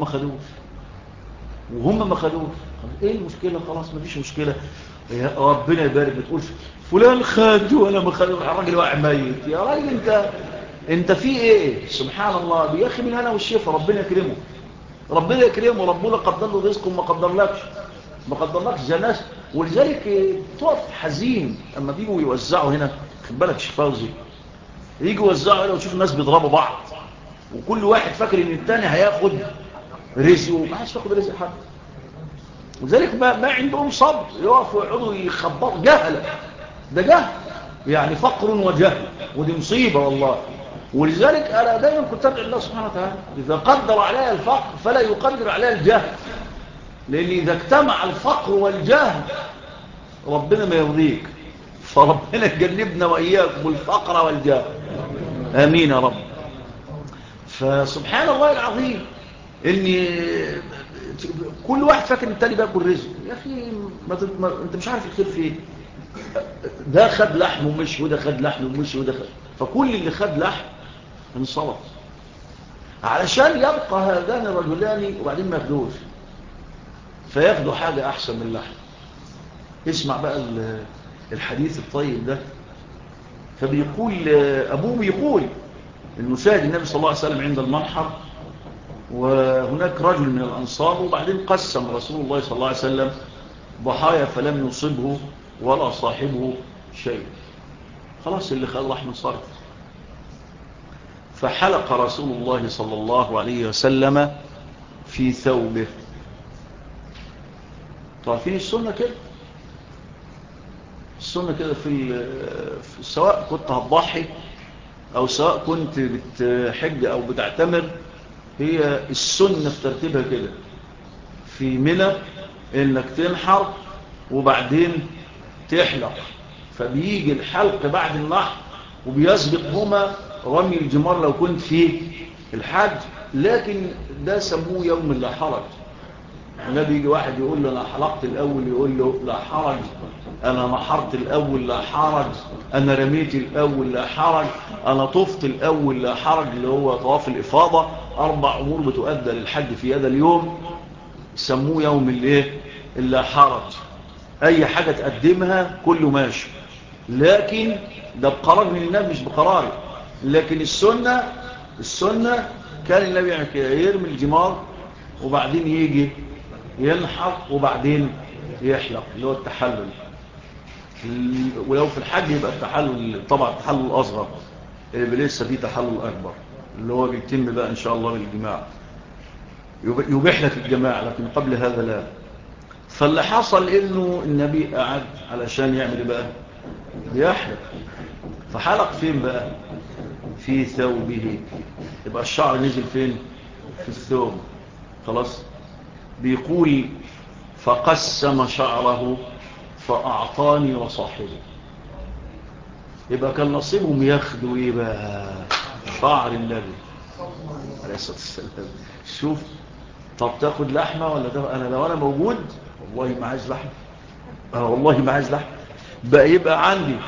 ما خدوش. ايه المشكلة؟ خلاص ما فيش مشكلة، يا ربنا يبارك. بتقولش فلان خد وانا ما خد، الراجل واقع ميت. يا راجل انت في ايه؟ سبحان الله. يا اخي من هنا والشفا، ربنا يكرمه، ربنا يكرمه، ربنا قدر له رزقه ما قدرلكش جناس. ولذلك تقف حزين اما بيجوا يوزعوا هنا، خد بالك شيخ فوزي، يجوا يوزعوا هنا وتشوف الناس بيضربوا بعض، وكل واحد فاكر ان الثاني هياخد رزقه. ما حدش ياخد رزق حد. ولذلك ما عندهم صبر، يقفوا يقعدوا يخبطوا. جهل، ده جهل، يعني فقر وجهل، ودي مصيبه والله. ولذلك انا دايما كنت ادعو الله سبحانه وتعالى اذا قدر عليها الفقر فلا يقدر عليها الجهل، لان اذا اجتمع الفقر والجهل ربنا ما يرضيك. فربنا يجنبنا واياكم الفقر والجهل، امين يا رب. فسبحان الله العظيم ان كل واحد فاكر التاني بياكل رزق. يا اخي انت مش عارف الخير فين. ده خد لحم ومشي، وده خد لحم ومشي، وده خد. فكل اللي خد لحم انصرف علشان يبقى هذان الرجلان، وبعدين ما ياخدوش، فياخدوا حاجة احسن من اللحم. اسمع بقى الحديث الطيب ده. فبيقول ابوه، بيقول انه شاهد النبي صلى الله عليه وسلم عند المنحر، وهناك رجل من الأنصار، وبعدين قسم رسول الله صلى الله عليه وسلم ضحايا فلم يصبه ولا صاحبه شيء. خلاص اللي خد راح من صرف. فحلق رسول الله صلى الله عليه وسلم في ثوبه. تعرفين السنة كده، السنة كده في سواء كنت هتضحي أو سواء كنت بتحج أو بتعتمر، هي السنة في ترتيبها كده في منى إنك تنحر وبعدين تحلق. فبيجي الحلق بعد النحر وبيسبقهما رمي الجمار لو كنت في الحج، لكن ده سموه يوم لا حرج. النبي يجي واحد يقول له أنا حلقت الأول، يقول له لا حرج، أنا نحرت الأول لا حرج، أنا رميت الأول لا حرج، أنا طفت الأول لا حرج، اللي هو طواف الإفاضة. 4 أمور بتؤدى للحج في هذا اليوم، سموه يوم الايه اللا حرج. أي حاجة تقدمها كله ماشي، لكن ده بقرار من النبي مش بقراري. لكن السنة كان النبي يعني كده يرمي الجمار وبعدين يجي ينحر وبعدين يحلق، اللي هو التحلل. ولو في الحج يبقى التحلل طبعا التحلل الأصغر، اللي لسه فيه تحلل أكبر اللي هو بيتم بقى إن شاء الله بالجماع، يبيح لك الجماع، لكن قبل هذا لا. فاللي حصل إنه النبي قعد علشان يعمل بقى يحلق. فحلق فين بقى؟ في ثوبه. يبقى الشعر نزل فين؟ في الثوب. خلاص. بيقول فقسم شعره فأعطاني وصاحبه. يبقى كان نصيبهم ياخدوا ايه بقى؟ شعر النبي عليه الصلاة والسلام. شوف، طب تاخد لحمة ولا ده؟ انا لو انا موجود والله ما عايز لحمة، والله ما عايز لحمة. بقى يبقى عندي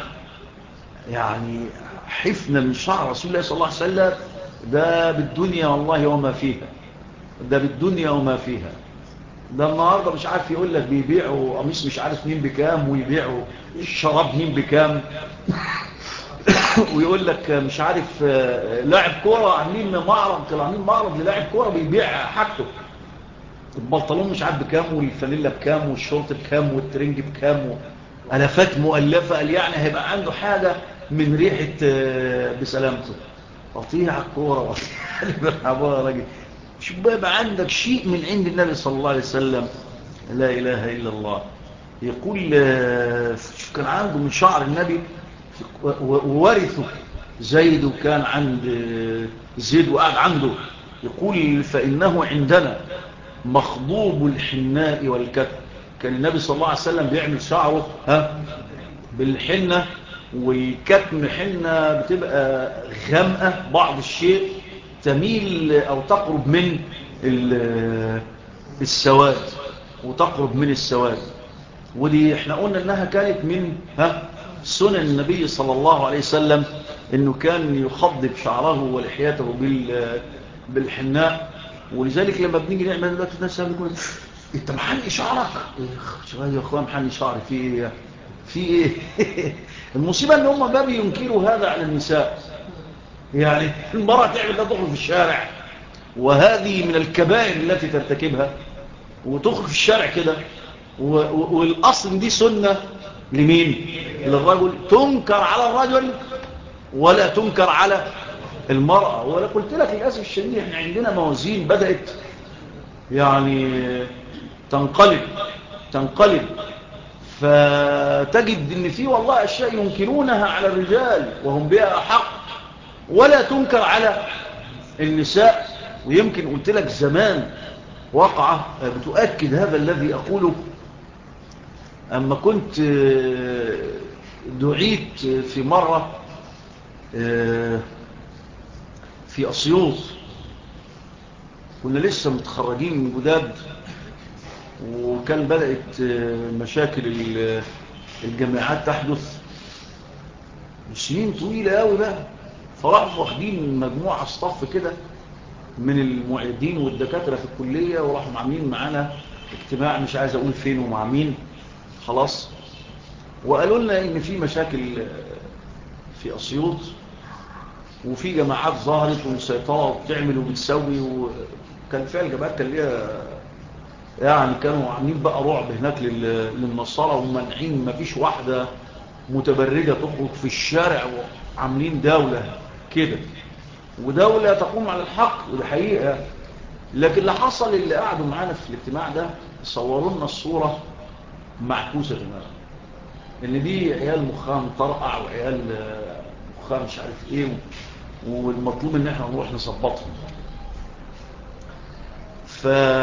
يعني حفنة من شعر رسول الله صلى الله عليه وسلم، ده بالدنيا والله وما فيها، ده بالدنيا وما فيها. ده النهاردة مش عارف يقول لك بيبيعوا قميص مش عارف مين بكام، ويبيعوا الشراب مين بكام ويقول لك مش عارف لاعب كورة عاملين معرض، طلعين معرض للاعب كورة بيبيع حاجته، البنطلون مش عارف بكام، والفانيلا بكام، والشورت بكام، والترنج بكام، ألفات مؤلفة. قال يعني هيبقى عنده حاجة من ريحة بسلامته. قطيع الكورة وقطيع راجل. شو بقى عندك شيء من عند النبي صلى الله عليه وسلم؟ لا إله إلا الله. يقول شوف كان عنده من شعر النبي وورثه زيد، وكان عند زيد وقعد عنده. يقول فإنه عندنا مخضوب الحناء والكتم. كان النبي صلى الله عليه وسلم بيعمل شعره بالحنة، والكتم حنة بتبقى غامقة بعض الشيء، تميل أو تقرب من السواد، وتقرب من السواد. ودي احنا قلنا انها كانت من سنن النبي صلى الله عليه وسلم، انه كان يخضب شعره ولحيته بالحناء. ولذلك لما بنيجي نعمل دلوقتي الناس بيقول انت محني شعرك يا اخوان، محني شعري في ايه؟ في ايه؟ المصيبه ان هم ما بينكروا هذا على النساء. يعني المراه تعمل ده تخرج في الشارع، وهذه من الكبائر التي ترتكبها، وتخرج في الشارع كده. والاصل دي سنه لمين؟ للرجل، تنكر على الرجل ولا تنكر على المرأة. ولا قلت لك للأسف الشديد احنا عندنا موازين بدأت يعني تنقلب، فتجد ان في والله اشياء ينكرونها على الرجال وهم بها حق، ولا تنكر على النساء. ويمكن قلت لك زمان واقعة بتؤكد هذا الذي أقوله. أما كنت دعيت في مرة في أسيوط، كنا لسه متخرجين من جداد، وكان بدأت مشاكل الجامعات تحدث سنين طويلة قوي بقى. فراحوا واخدين مجموعة صف كده من المعيدين والدكاترة في الكلية، وراحوا عاملين معانا اجتماع مش عايز أقول فين ومع مين، خلاص. وقالوا لنا إن في مشاكل في أسيوط، وفي جماعات ظهرت ومسيطرة وبتعمل وبتسوي كان فيها الجبهات كان ليها يعني كانوا عاملين بقى رعب هناك للنصارى ومنعين، ما فيش واحدة متبرجة تخرج في الشارع، وعاملين دولة كده ودولة تقوم على الحق، وده حقيقة. لكن اللي حصل اللي قعدوا معانا في الاجتماع ده صوروا لنا الصورة معكوسة تماما، ان دي عيال مخها مطرقع وعيال مخها مش عارف ايه، والمطلوب ان احنا نروح نظبطهم. ف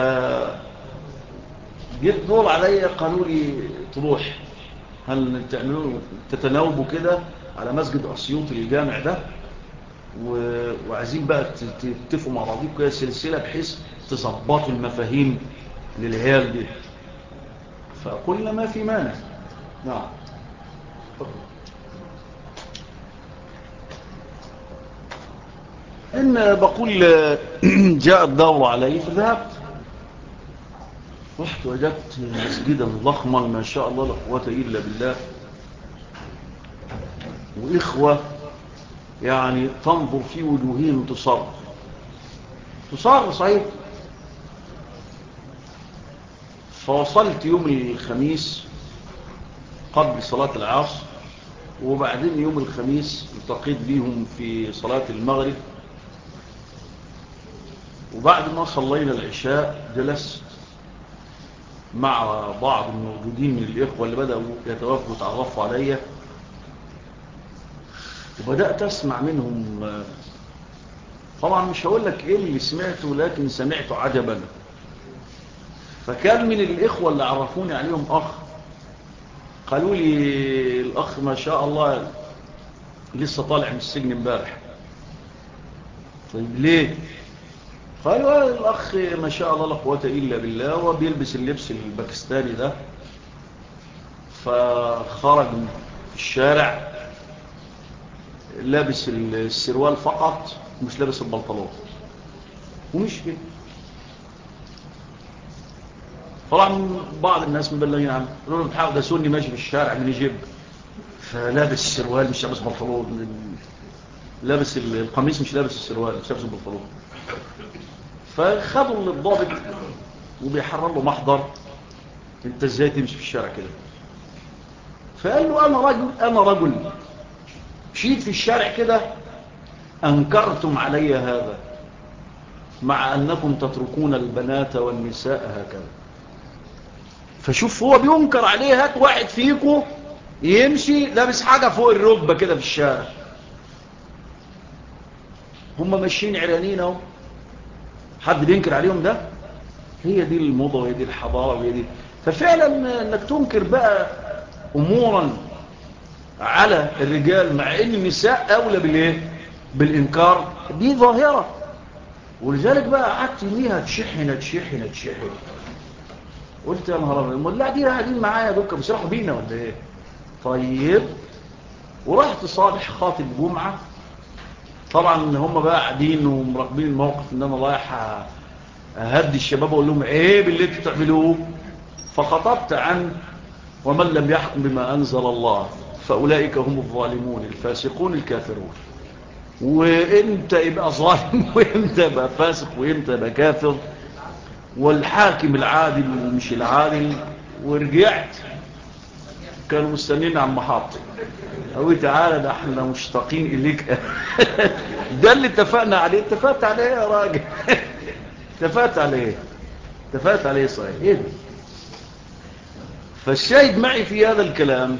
جيت دور عليا قالوا لي تروح، هل تتناوبوا كده على مسجد اسيوط الجامع ده، وعايزين بقى تتفقوا مع بعضكم كده سلسله بحيث تظبطوا المفاهيم للعيال دي. فقلنا ما في مانع. نعم ان بقول جاء الدور علي فذهبت، رحت وجدت مسجدا ضخما ما شاء الله لا قوه الا بالله، واخوه يعني تنظر في وجوههم تصار صحيح. فوصلت يوم الخميس قبل صلاة العصر، وبعدين يوم الخميس التقيت بيهم في صلاة المغرب، وبعد ما صلينا العشاء جلست مع بعض الموجودين من الإخوة اللي بدأوا يتوافقوا وتعرفوا عليا، وبدأت أسمع منهم. طبعا مش هقول لك إيه اللي سمعته، لكن سمعته عجبا. فكان من الإخوة اللي عرفوني عليهم أخ، قالوا لي الأخ ما شاء الله لسه طالع من السجن امبارح. طيب ليه؟ قالوا الأخ ما شاء الله لا قوة إلا بالله، وبيلبس اللبس الباكستاني ده، فخرج في الشارع لابس السروال فقط مش لابس البنطلون، ومش كده. طبعا بعض الناس مبلغين عنه، قالوا له بتحاول ده سني ماشي في الشارع من يجيب، فلابس السروال مش لابس بنطلون، لابس القميص مش لابس السروال مش لابس البنطلون. فخدوا الضابط وبيحرر له محضر، انت ازاي تمشي في الشارع كده؟ فقال له انا رجل مشيت في الشارع كده، انكرتم علي هذا مع انكم تتركون البنات والنساء هكذا. فشوف هو بينكر عليه، هات واحد فيكم يمشي لابس حاجة فوق الركبة كده في الشارع، هم ماشيين عريانين اهو، حد بينكر عليهم ده؟ هي دي الموضة وهي دي الحضارة وهي دي. ففعلا انك تنكر بقى امورا على الرجال مع ان النساء اولى بالايه؟ بالانكار، دي ظاهرة. ولذلك بقى قعدت يميها تشحن، قلت يا نهار ابيض، لا دي قاعدين معايا دول بيسرحوا بينا ولا ايه؟ طيب ورحت صالح خاطب جمعة، طبعا هم بقى قاعدين ومراقبين الموقف ان انا رايح اهدي الشباب واقول لهم عيب اللي انتوا بتعملوه. فخطبت عن ومن لم يحكم بما انزل الله فاولئك هم الظالمون الفاسقون الكافرون. وامتى يبقى ظالم وامتى يبقى فاسق وامتى يبقى كافر، والحاكم العادل ومش العادل. ورجعت كانوا مستنين على المحطة، قوي تعالى ده احنا مشتاقين اليك. ده اللي اتفقنا عليه. اتفقت عليه يا راجل؟ اتفقت عليه صحيح. ايه ده؟ فالشاهد معي في هذا الكلام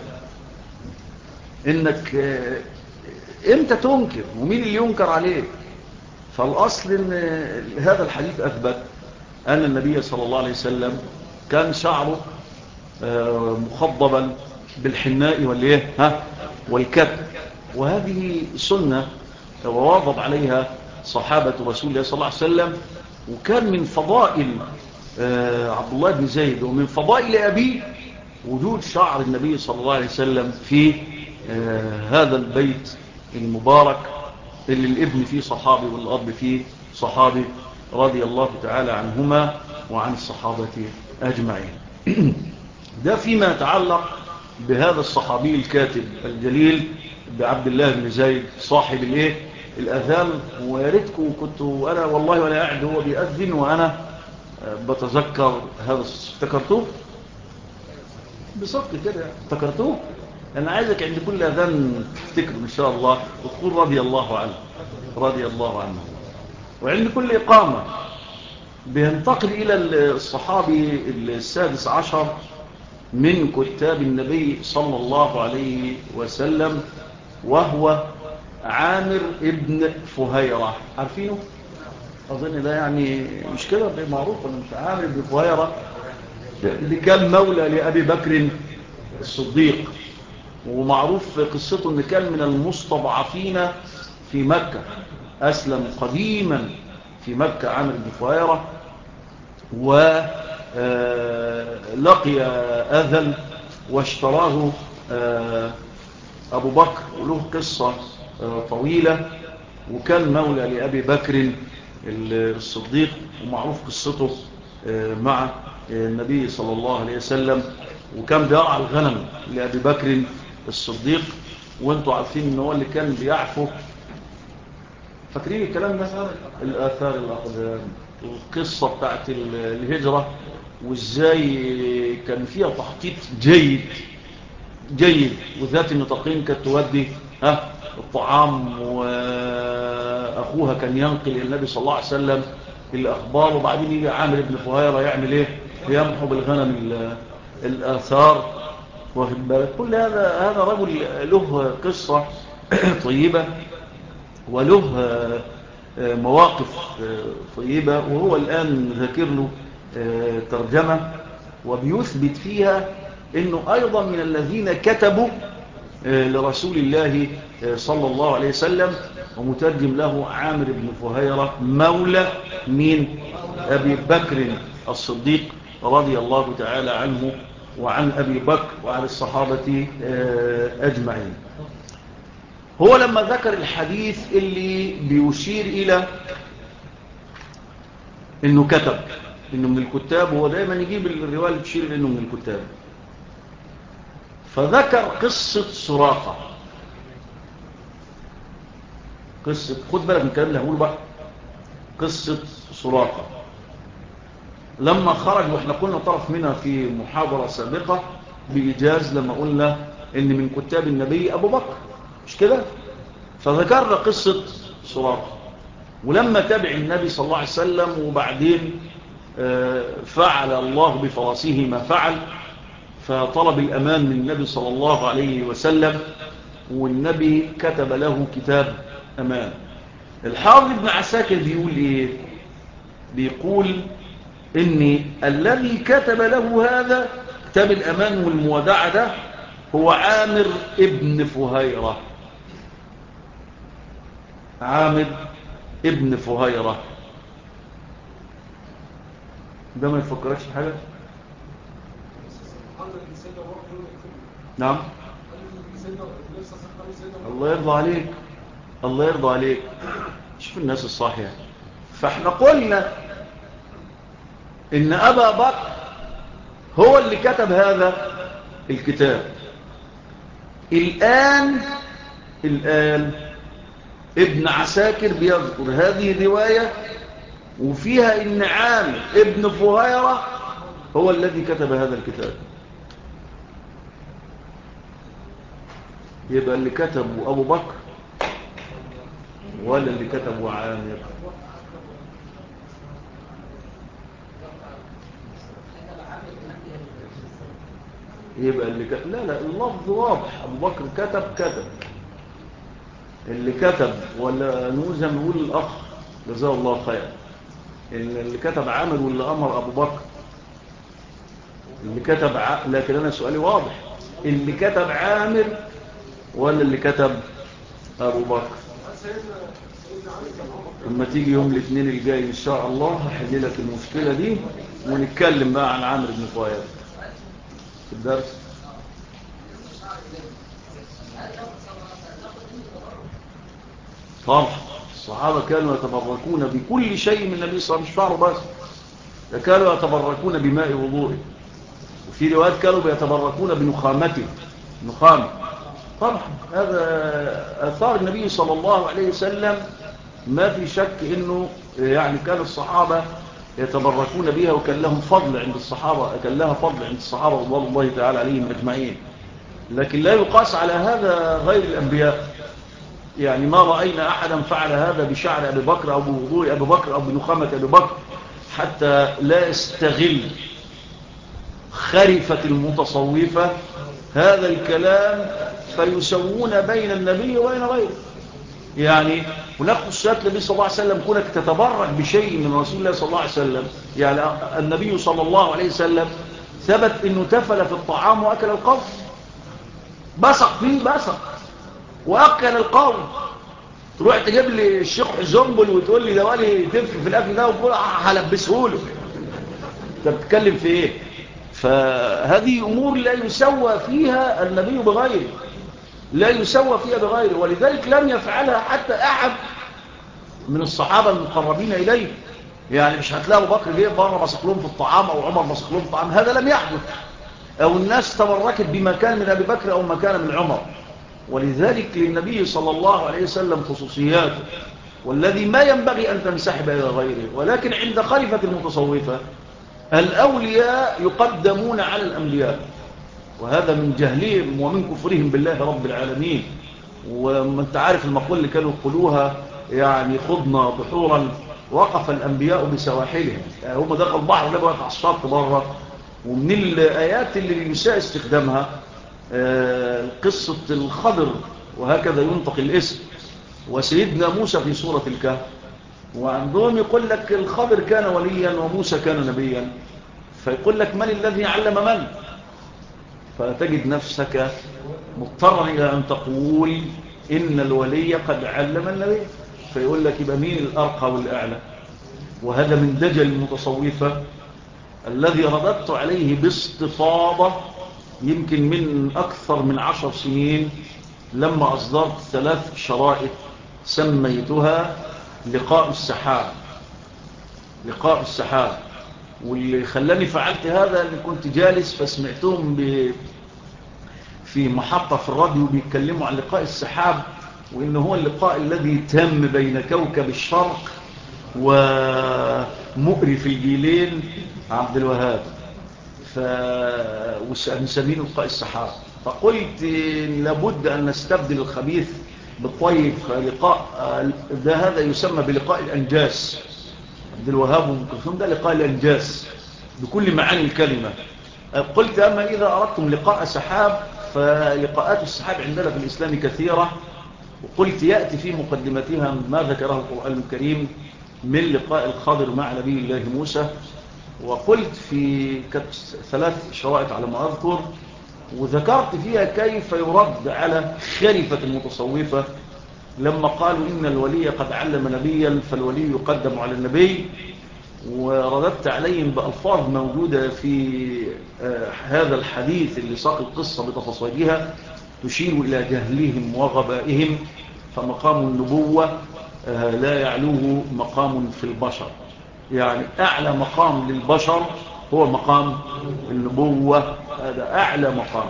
انك امتى تنكر ومين اللي ينكر عليه. فالاصل ان هذا الحديث اثبت ان النبي صلى الله عليه وسلم كان شعره مخضبا بالحناء والايه والكتم، وهذه سنة وواظب عليها صحابة رسول الله صلى الله عليه وسلم. وكان من فضائل عبد الله بن زيد ومن فضائل أبيه وجود شعر النبي صلى الله عليه وسلم في هذا البيت المبارك اللي الابن فيه صحابي والأب فيه صحابي رضي الله تعالى عنهما وعن الصحابة أجمعين. ده فيما يتعلق بهذا الصحابي الكاتب الجليل بعبد الله بن زيد صاحب الايه الأذان، ويا ريتكم كنتوا أنا والله وأنا قاعد هو بيأذن وأنا بتذكر هذا افتكرتوه بالظبط كده، افتكرتوه. أنا عايزك عند كل أذان تفتكر إن شاء الله وتقول رضي الله عنه رضي الله عنه. وعند كل إقامة بينتقل إلى الصحابي السادس عشر من كتاب النبي صلى الله عليه وسلم، وهو عامر ابن فهيرة. عارفينه؟ أظن ده يعني مش كده معروف ولا مش؟ عامر ابن فهيرة اللي كان مولى لأبي بكر الصديق، ومعروف قصته أنه كان من المستضعفين في مكة، أسلم قديما في مكة عامر بن فهيرة، ولقي أذل واشتراه أبو بكر، وله قصة طويلة، وكان مولى لأبي بكر الصديق، ومعروف قصته مع النبي صلى الله عليه وسلم، وكان بيرعى الغنم لأبي بكر الصديق. وانتوا عارفين ان هو اللي كان بيعفو. فاكرين الكلام ده؟ الآثار الأقدام، القصة بتاعت الهجرة، وازاي كان فيها تخطيط جيد، وذات النطاقين كانت تودي الطعام، وأخوها كان ينقل إلى النبي صلى الله عليه وسلم الأخبار، وبعدين يجي عامر بن فهيرة يعمل إيه؟ يمحو بالغنم الآثار. واخد بالك؟ كل هذا رجل له قصة طيبة، وله مواقف طيبة، وهو الآن ذاكر له ترجمة وبيثبت فيها أنه أيضا من الذين كتبوا لرسول الله صلى الله عليه وسلم، ومترجم له عامر بن فهيرة مولى من أبي بكر الصديق رضي الله تعالى عنه وعن أبي بكر وعن الصحابة أجمعين. هو لما ذكر الحديث اللي بيشير إلى إنه كتب، إنه من الكتاب، هو دايما يجيب الرواية اللي تشير إنه من الكتاب، فذكر قصة سراقة. قصة، خد بالك من الكلام اللي هقوله بقى، قصة سراقة لما خرج، واحنا قلنا طرف منها في محاضرة سابقة بإيجاز لما قلنا إن من كتاب النبي أبو بكر، مش كده؟ فذكرنا قصة سراقة، ولما تبع النبي صلى الله عليه وسلم، وبعدين فعل الله بفرسه ما فعل، فطلب الأمان من النبي صلى الله عليه وسلم، والنبي كتب له كتاب أمان. الحافظ ابن عساكر بيقول إيه؟ بيقول إن الذي كتب له هذا كتاب الأمان والمودع ده هو عامر ابن فهيرة. عامر ابن فهيرة ده ما يفكركش في حاجة؟ نعم، الله يرضى عليك، الله يرضى عليك. شوف الناس الصاحية. فاحنا قلنا ان ابا بكر هو اللي كتب هذا الكتاب. الان ابن عساكر بيذكر هذه الرواية، وفيها ان عامر ابن فهيرة هو الذي كتب هذا الكتاب. يبقى اللي كتبه ابو بكر ولا اللي كتبه عامر؟ يبقى اللي كتب، لا اللفظ واضح، ابو بكر كتب اللي كتب، ولا نقول زي ما نقول الاخ جزاه الله خير، اللي كتب عامر واللي امر ابو بكر اللي كتب لكن انا سؤالي واضح، اللي كتب عامر ولا اللي كتب ابو بكر؟ لما تيجي يوم الاثنين الجاي ان شاء الله هحل لك المشكله دي، ونتكلم بقى عن عامر بن فهيرة في الدرس. طبعا الصحابه كانوا يتبركون بكل شيء من النبي صلى الله عليه وسلم، مش شعره بس، ده كانوا يتبركون بماء وضوئه، وفي روايات كانوا بيتبركون بنخامته، نخامه طبعا هذا آثار النبي صلى الله عليه وسلم، ما في شك انه يعني كان الصحابة يتبركون بها، وكان لهم فضل عند الصحابة، كان لها فضل عند الصحابة رضوان الله تعالى عليهم أجمعين. لكن لا يقاس على هذا غير الأنبياء. يعني ما رأينا أحدا فعل هذا بشعر أبي بكر أو بوضوء أبي بكر أو بنخامة أبي بكر، حتى لا يستغل خرفة المتصوفة هذا الكلام فيسوون بين النبي وبين غيره. يعني هناك خصوصيات النبي صلى الله عليه وسلم، كونك تتبرك بشيء من رسول الله صلى الله عليه وسلم. يعني النبي صلى الله عليه وسلم ثبت انه تفل في الطعام واكل القوم، بصق فيه بصق واكل القوم. تروح تجيب لي الشيخ زنبل وتقول لي ده ولي تفل في الاكل ده، وتقول هلبسه له. انت بتتكلم في ايه؟ فهذه امور لا يسوى فيها النبي بغيره، لا يسوى فيها بغيره، ولذلك لم يفعلها حتى أحد من الصحابة المقربين إليه. يعني مش هتلاقي أبو بكر جه بره مسك لهم في الطعام، أو عمر مسك لهم في الطعام، هذا لم يحدث. أو الناس تبركت بمكان من أبي بكر أو مكان من عمر. ولذلك للنبي صلى الله عليه وسلم خصوصياته، والذي ما ينبغي أن تنسحب إلى غيره. ولكن عند خليفة المتصوفة الأولياء يقدمون على الأنبياء، وهذا من جهلهم ومن كفرهم بالله رب العالمين. وما انت عارف المقول اللي كانوا يقولوها، يعني خضنا بحورا وقف الأنبياء بسواحلهم. يعني هم دخلوا البحر لما وقف على الشط بره. ومن الآيات اللي يساء استخدامها قصة الخضر، وهكذا ينطق الاسم، وسيدنا موسى في سورة الكهف. وعندهم يقول لك الخضر كان وليا وموسى كان نبيا، فيقول لك من الذي علم من؟ فتجد نفسك مضطرا إلى أن تقول إن الولي قد علم النبي، فيقول لك يبقى مين الأرقى والأعلى؟ وهذا من دجل المتصوفة الذي رددت عليه باستفاضة يمكن من أكثر من 10 سنين، لما أصدرت 3 شرائط سميتها لقاء السحاب. لقاء السحاب. واللي خلاني فعلت هذا أني كنت جالس فسمعتهم في محطة في الراديو بيتكلموا عن لقاء السحاب، وإنه هو اللقاء الذي تم بين كوكب الشرق ومؤرف الجيلين عبد الوهاب، وسمينه لقاء السحاب. فقلت لابد أن نستبدل الخبيث بالطيب. فلقاء ده هذا يسمى بلقاء الأنجاس. عبد الوهاب وأم كلثوم ده لقاء الأنجاس بكل معاني الكلمة. قلت أما إذا أردتم لقاء سحاب فلقاءات السحاب عندنا في الإسلام كثيرة. وقلت يأتي في مقدمتها ما ذكره القرآن الكريم من لقاء الخضر مع نبي الله موسى. وقلت في 3 شرائط على ما أذكر، وذكرت فيها كيف يرد على خرفة المتصوفة لما قالوا إن الولي قد علم نبيا فالولي يقدم على النبي. ورددت عليهم بألفاظ موجودة في هذا الحديث اللي ساق القصة بتفاصيلها تشير إلى جهلهم وغبائهم. فمقام النبوة لا يعلوه مقام في البشر. يعني أعلى مقام للبشر هو مقام النبوة، هذا أعلى مقام.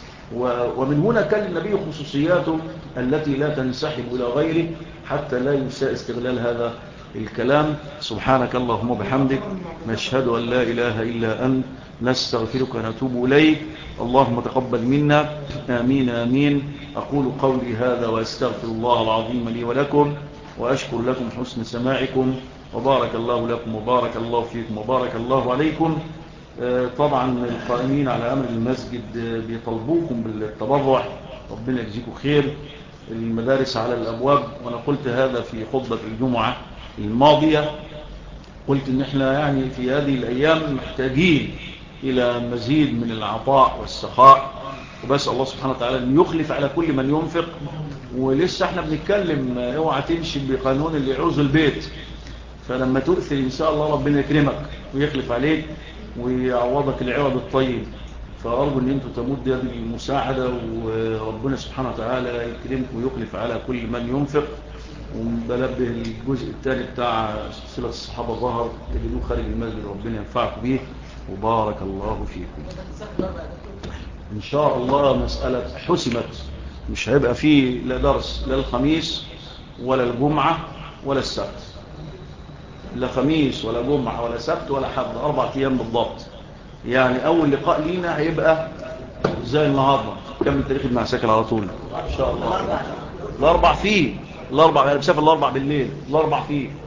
ومن هنا كان النبي خصوصياته التي لا تنسحب إلى غيره حتى لا يساء استغلال هذا الكلام. سبحانك اللهم وبحمدك، نشهد أن لا إله إلا أنت، نستغفرك ونتوب إليك. اللهم تقبل منا، آمين آمين. أقول قولي هذا وأستغفر الله العظيم لي ولكم، وأشكر لكم حسن سماعكم، وبارك الله لكم وبارك الله فيكم وبارك الله عليكم. طبعا القائمين على أمر المسجد بيطلبوكم بالتبرع، ربنا يجزيكم خير. المدارس على الأبواب، وأنا قلت هذا في خطبة الجمعة الماضية. قلت إن احنا يعني في هذه الأيام محتاجين إلى مزيد من العطاء والسخاء، وبس الله سبحانه وتعالى أن يخلف على كل من ينفق. ولسه احنا بنتكلم اوعى تمشي بقانون اللي يعوز البيت، فلما تؤثر إن شاء الله ربنا يكرمك ويخلف عليك ويعوضك العوض الطيب. فأرجو أن أنتم تمد يد المساعدة، وربنا سبحانه وتعالى يكرمكم ويخلف على كل من ينفق. وبنبه الجزء الثاني بتاع سلسلة الصحابة ظهر تجدوه خارج المسجد، ربنا ينفعكم به وبارك الله فيكم. إن شاء الله مسألة حسمت مش هيبقى فيه لا درس لا الخميس ولا الجمعة ولا السبت، لا خميس ولا جمعة ولا سبت ولا حد، 4 أيام بالضبط. يعني أول لقاء لينا هيبقى زي النهاردة، كم التاريخ ابن عساكر على طول إن شاء الله. الأربع فيه، الأربع أنا بسافر الأربع بالليل، الأربع فيه